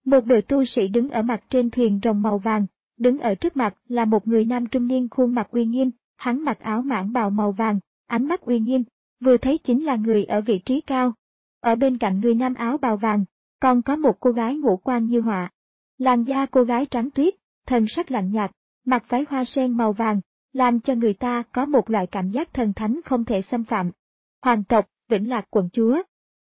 Một đội tu sĩ đứng ở mặt trên thuyền rồng màu vàng, đứng ở trước mặt là một người nam trung niên khuôn mặt uy nghiêm, hắn mặc áo mãng bào màu vàng, ánh mắt uy nghiêm, vừa thấy chính là người ở vị trí cao. Ở bên cạnh người nam áo bào vàng, còn có một cô gái ngũ quan như họa. Làn da cô gái trắng tuyết, thân sắc lạnh nhạt, mặc váy hoa sen màu vàng, làm cho người ta có một loại cảm giác thần thánh không thể xâm phạm. Hoàng tộc, Vĩnh Lạc quận chúa.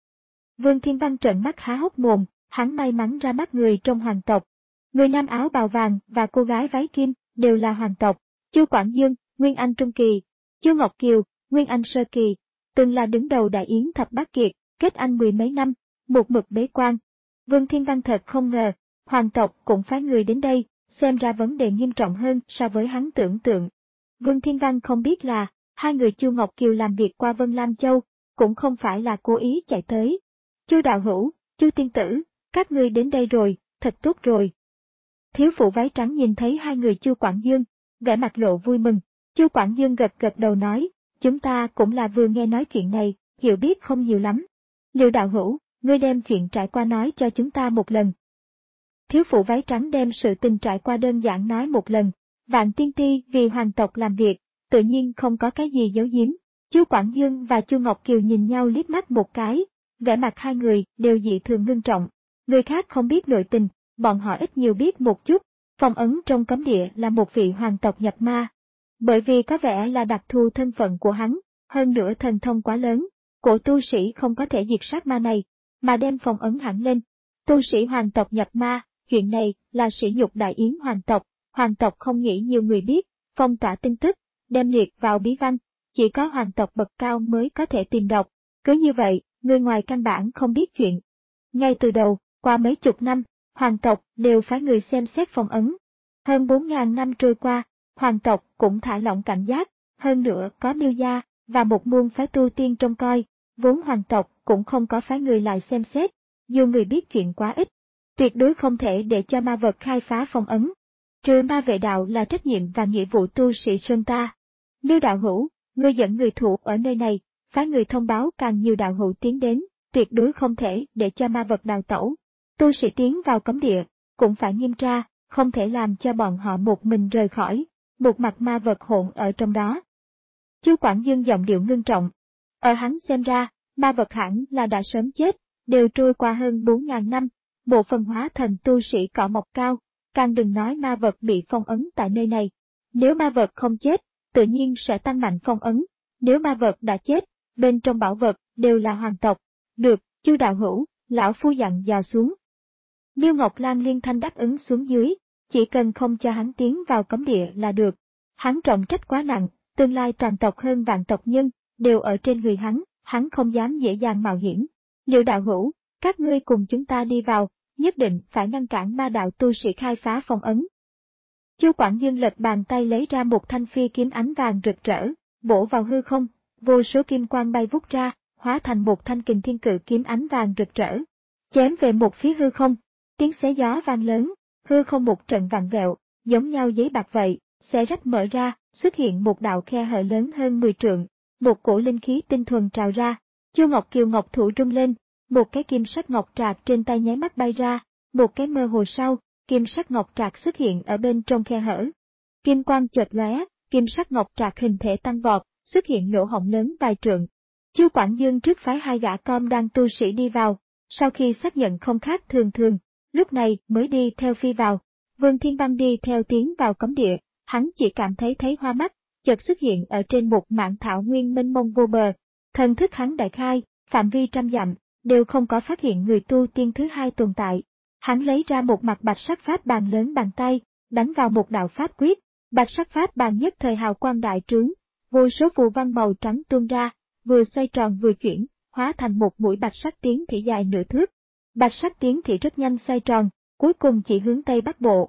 Vương Thiên Văn trợn mắt há hốc mồm, hắn may mắn ra mắt người trong hoàng tộc. Người nam áo bào vàng và cô gái váy kim đều là hoàng tộc. Chu Quảng Dương, Nguyên Anh Trung Kỳ, Chu Ngọc Kiều, Nguyên Anh Sơ Kỳ, từng là đứng đầu đại yến thập bát kiệt, kết anh mười mấy năm, một mực bế quan. Vương Thiên Văn thật không ngờ, hoàng tộc cũng phái người đến đây, xem ra vấn đề nghiêm trọng hơn so với hắn tưởng tượng. Vương Thiên Văn không biết là, hai người Chu Ngọc Kiều làm việc qua Vân Lam Châu, cũng không phải là cố ý chạy tới. Chu đạo hữu, Chu tiên tử, các ngươi đến đây rồi, thật tốt rồi. Thiếu phụ váy trắng nhìn thấy hai người Chu Quảng Dương, vẻ mặt lộ vui mừng. Chu Quảng Dương gật gật đầu nói, chúng ta cũng là vừa nghe nói chuyện này, hiểu biết không nhiều lắm. Liệu đạo hữu, ngươi đem chuyện trải qua nói cho chúng ta một lần. Thiếu phụ váy trắng đem sự tình trải qua đơn giản nói một lần. Vạn Tiên Ti vì hoàng tộc làm việc, tự nhiên không có cái gì giấu giếm. Chu Quảng Dương và Chu Ngọc Kiều nhìn nhau liếc mắt một cái, vẻ mặt hai người đều dị thường ngưng trọng. Người khác không biết nội tình, bọn họ ít nhiều biết một chút. Phong ấn trong cấm địa là một vị hoàng tộc nhập ma. Bởi vì có vẻ là đặc thù thân phận của hắn, hơn nữa thần thông quá lớn, cổ tu sĩ không có thể diệt sát ma này, mà đem phong ấn hẳn lên. Tu sĩ hoàng tộc nhập ma, chuyện này là sỉ nhục đại yến hoàng tộc, hoàng tộc không nghĩ nhiều người biết, phong tỏa tin tức, đem liệt vào bí văn, chỉ có hoàng tộc bậc cao mới có thể tìm đọc, cứ như vậy, người ngoài căn bản không biết chuyện. Ngay từ đầu, qua mấy chục năm, hoàng tộc đều phái người xem xét phong ấn. Hơn bốn ngàn năm trôi qua, hoàng tộc cũng thả lỏng cảnh giác, hơn nữa có Miêu gia và một môn phái tu tiên trông coi, vốn hoàng tộc cũng không có phái người lại xem xét, dù người biết chuyện quá ít, tuyệt đối không thể để cho ma vật khai phá phong ấn. Trừ ma vệ đạo là trách nhiệm và nghĩa vụ tu sĩ sơn ta. Miêu đạo hữu, ngươi dẫn người thủ ở nơi này, phái người thông báo càng nhiều đạo hữu tiến đến, tuyệt đối không thể để cho ma vật đào tẩu. Tu sĩ tiến vào cấm địa, cũng phải nghiêm tra, không thể làm cho bọn họ một mình rời khỏi, một mặt ma vật hỗn ở trong đó. Chu Quảng Dương giọng điệu ngưng trọng. Ở hắn xem ra, ma vật hẳn là đã sớm chết, đều trôi qua hơn bốn ngàn năm, bộ phận hóa thành tu sĩ cỏ mọc cao, càng đừng nói ma vật bị phong ấn tại nơi này. Nếu ma vật không chết, tự nhiên sẽ tăng mạnh phong ấn, nếu ma vật đã chết, bên trong bảo vật đều là hoàng tộc. Được, Chu đạo hữu, lão phu dặn dò xuống. Miêu Ngọc Lan liên thanh đáp ứng xuống dưới, chỉ cần không cho hắn tiến vào cấm địa là được. Hắn trọng trách quá nặng, tương lai toàn tộc hơn vạn tộc nhân, đều ở trên người hắn, hắn không dám dễ dàng mạo hiểm. Liệu đạo hữu, các ngươi cùng chúng ta đi vào, nhất định phải ngăn cản ma đạo tu sĩ khai phá phong ấn. Chu Quảng Dương lật bàn tay lấy ra một thanh phi kiếm ánh vàng rực rỡ, bổ vào hư không, vô số kim quang bay vút ra, hóa thành một thanh kình thiên cự kiếm ánh vàng rực rỡ, chém về một phía hư không. Tiếng xé gió vang lớn, hư không một trận vặn vẹo, giống nhau giấy bạc vậy, xé rách mở ra, xuất hiện một đạo khe hở lớn hơn mười trượng, một cổ linh khí tinh thuần trào ra. Chu Ngọc Kiều ngọc thủ rung lên, một cái kim sắc ngọc trạc trên tay nháy mắt bay ra, một cái mơ hồ sau, kim sắc ngọc trạc xuất hiện ở bên trong khe hở. Kim quang chợt lóe, kim sắc ngọc trạc hình thể tăng vọt, xuất hiện lỗ hổng lớn vài trượng. Chu Quảng Dương trước phái hai gã com đang tu sĩ đi vào, sau khi xác nhận không khác thường thường, lúc này mới đi theo phi vào. Vương Thiên Văn đi theo tiến vào cấm địa, hắn chỉ cảm thấy thấy hoa mắt, chợt xuất hiện ở trên một mảng thảo nguyên mênh mông vô bờ. Thần thức hắn đại khai, phạm vi trăm dặm, đều không có phát hiện người tu tiên thứ hai tồn tại. Hắn lấy ra một mặt bạch sắc pháp bàn lớn bàn tay, đánh vào một đạo pháp quyết, bạch sắc pháp bàn nhất thời hào quang đại trướng, vô số phù văn màu trắng tuôn ra, vừa xoay tròn vừa chuyển, hóa thành một mũi bạch sắc tiến thị dài nửa thước. Bạch sắc tiến thị rất nhanh xoay tròn, cuối cùng chỉ hướng Tây Bắc Bộ.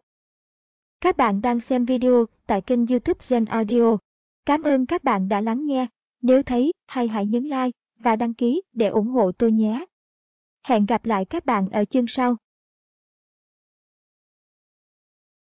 Các bạn đang xem video tại kênh YouTube Gen Audio. Cảm ơn các bạn đã lắng nghe. Nếu thấy hay hãy nhấn like và đăng ký để ủng hộ tôi nhé. Hẹn gặp lại các bạn ở chương sau.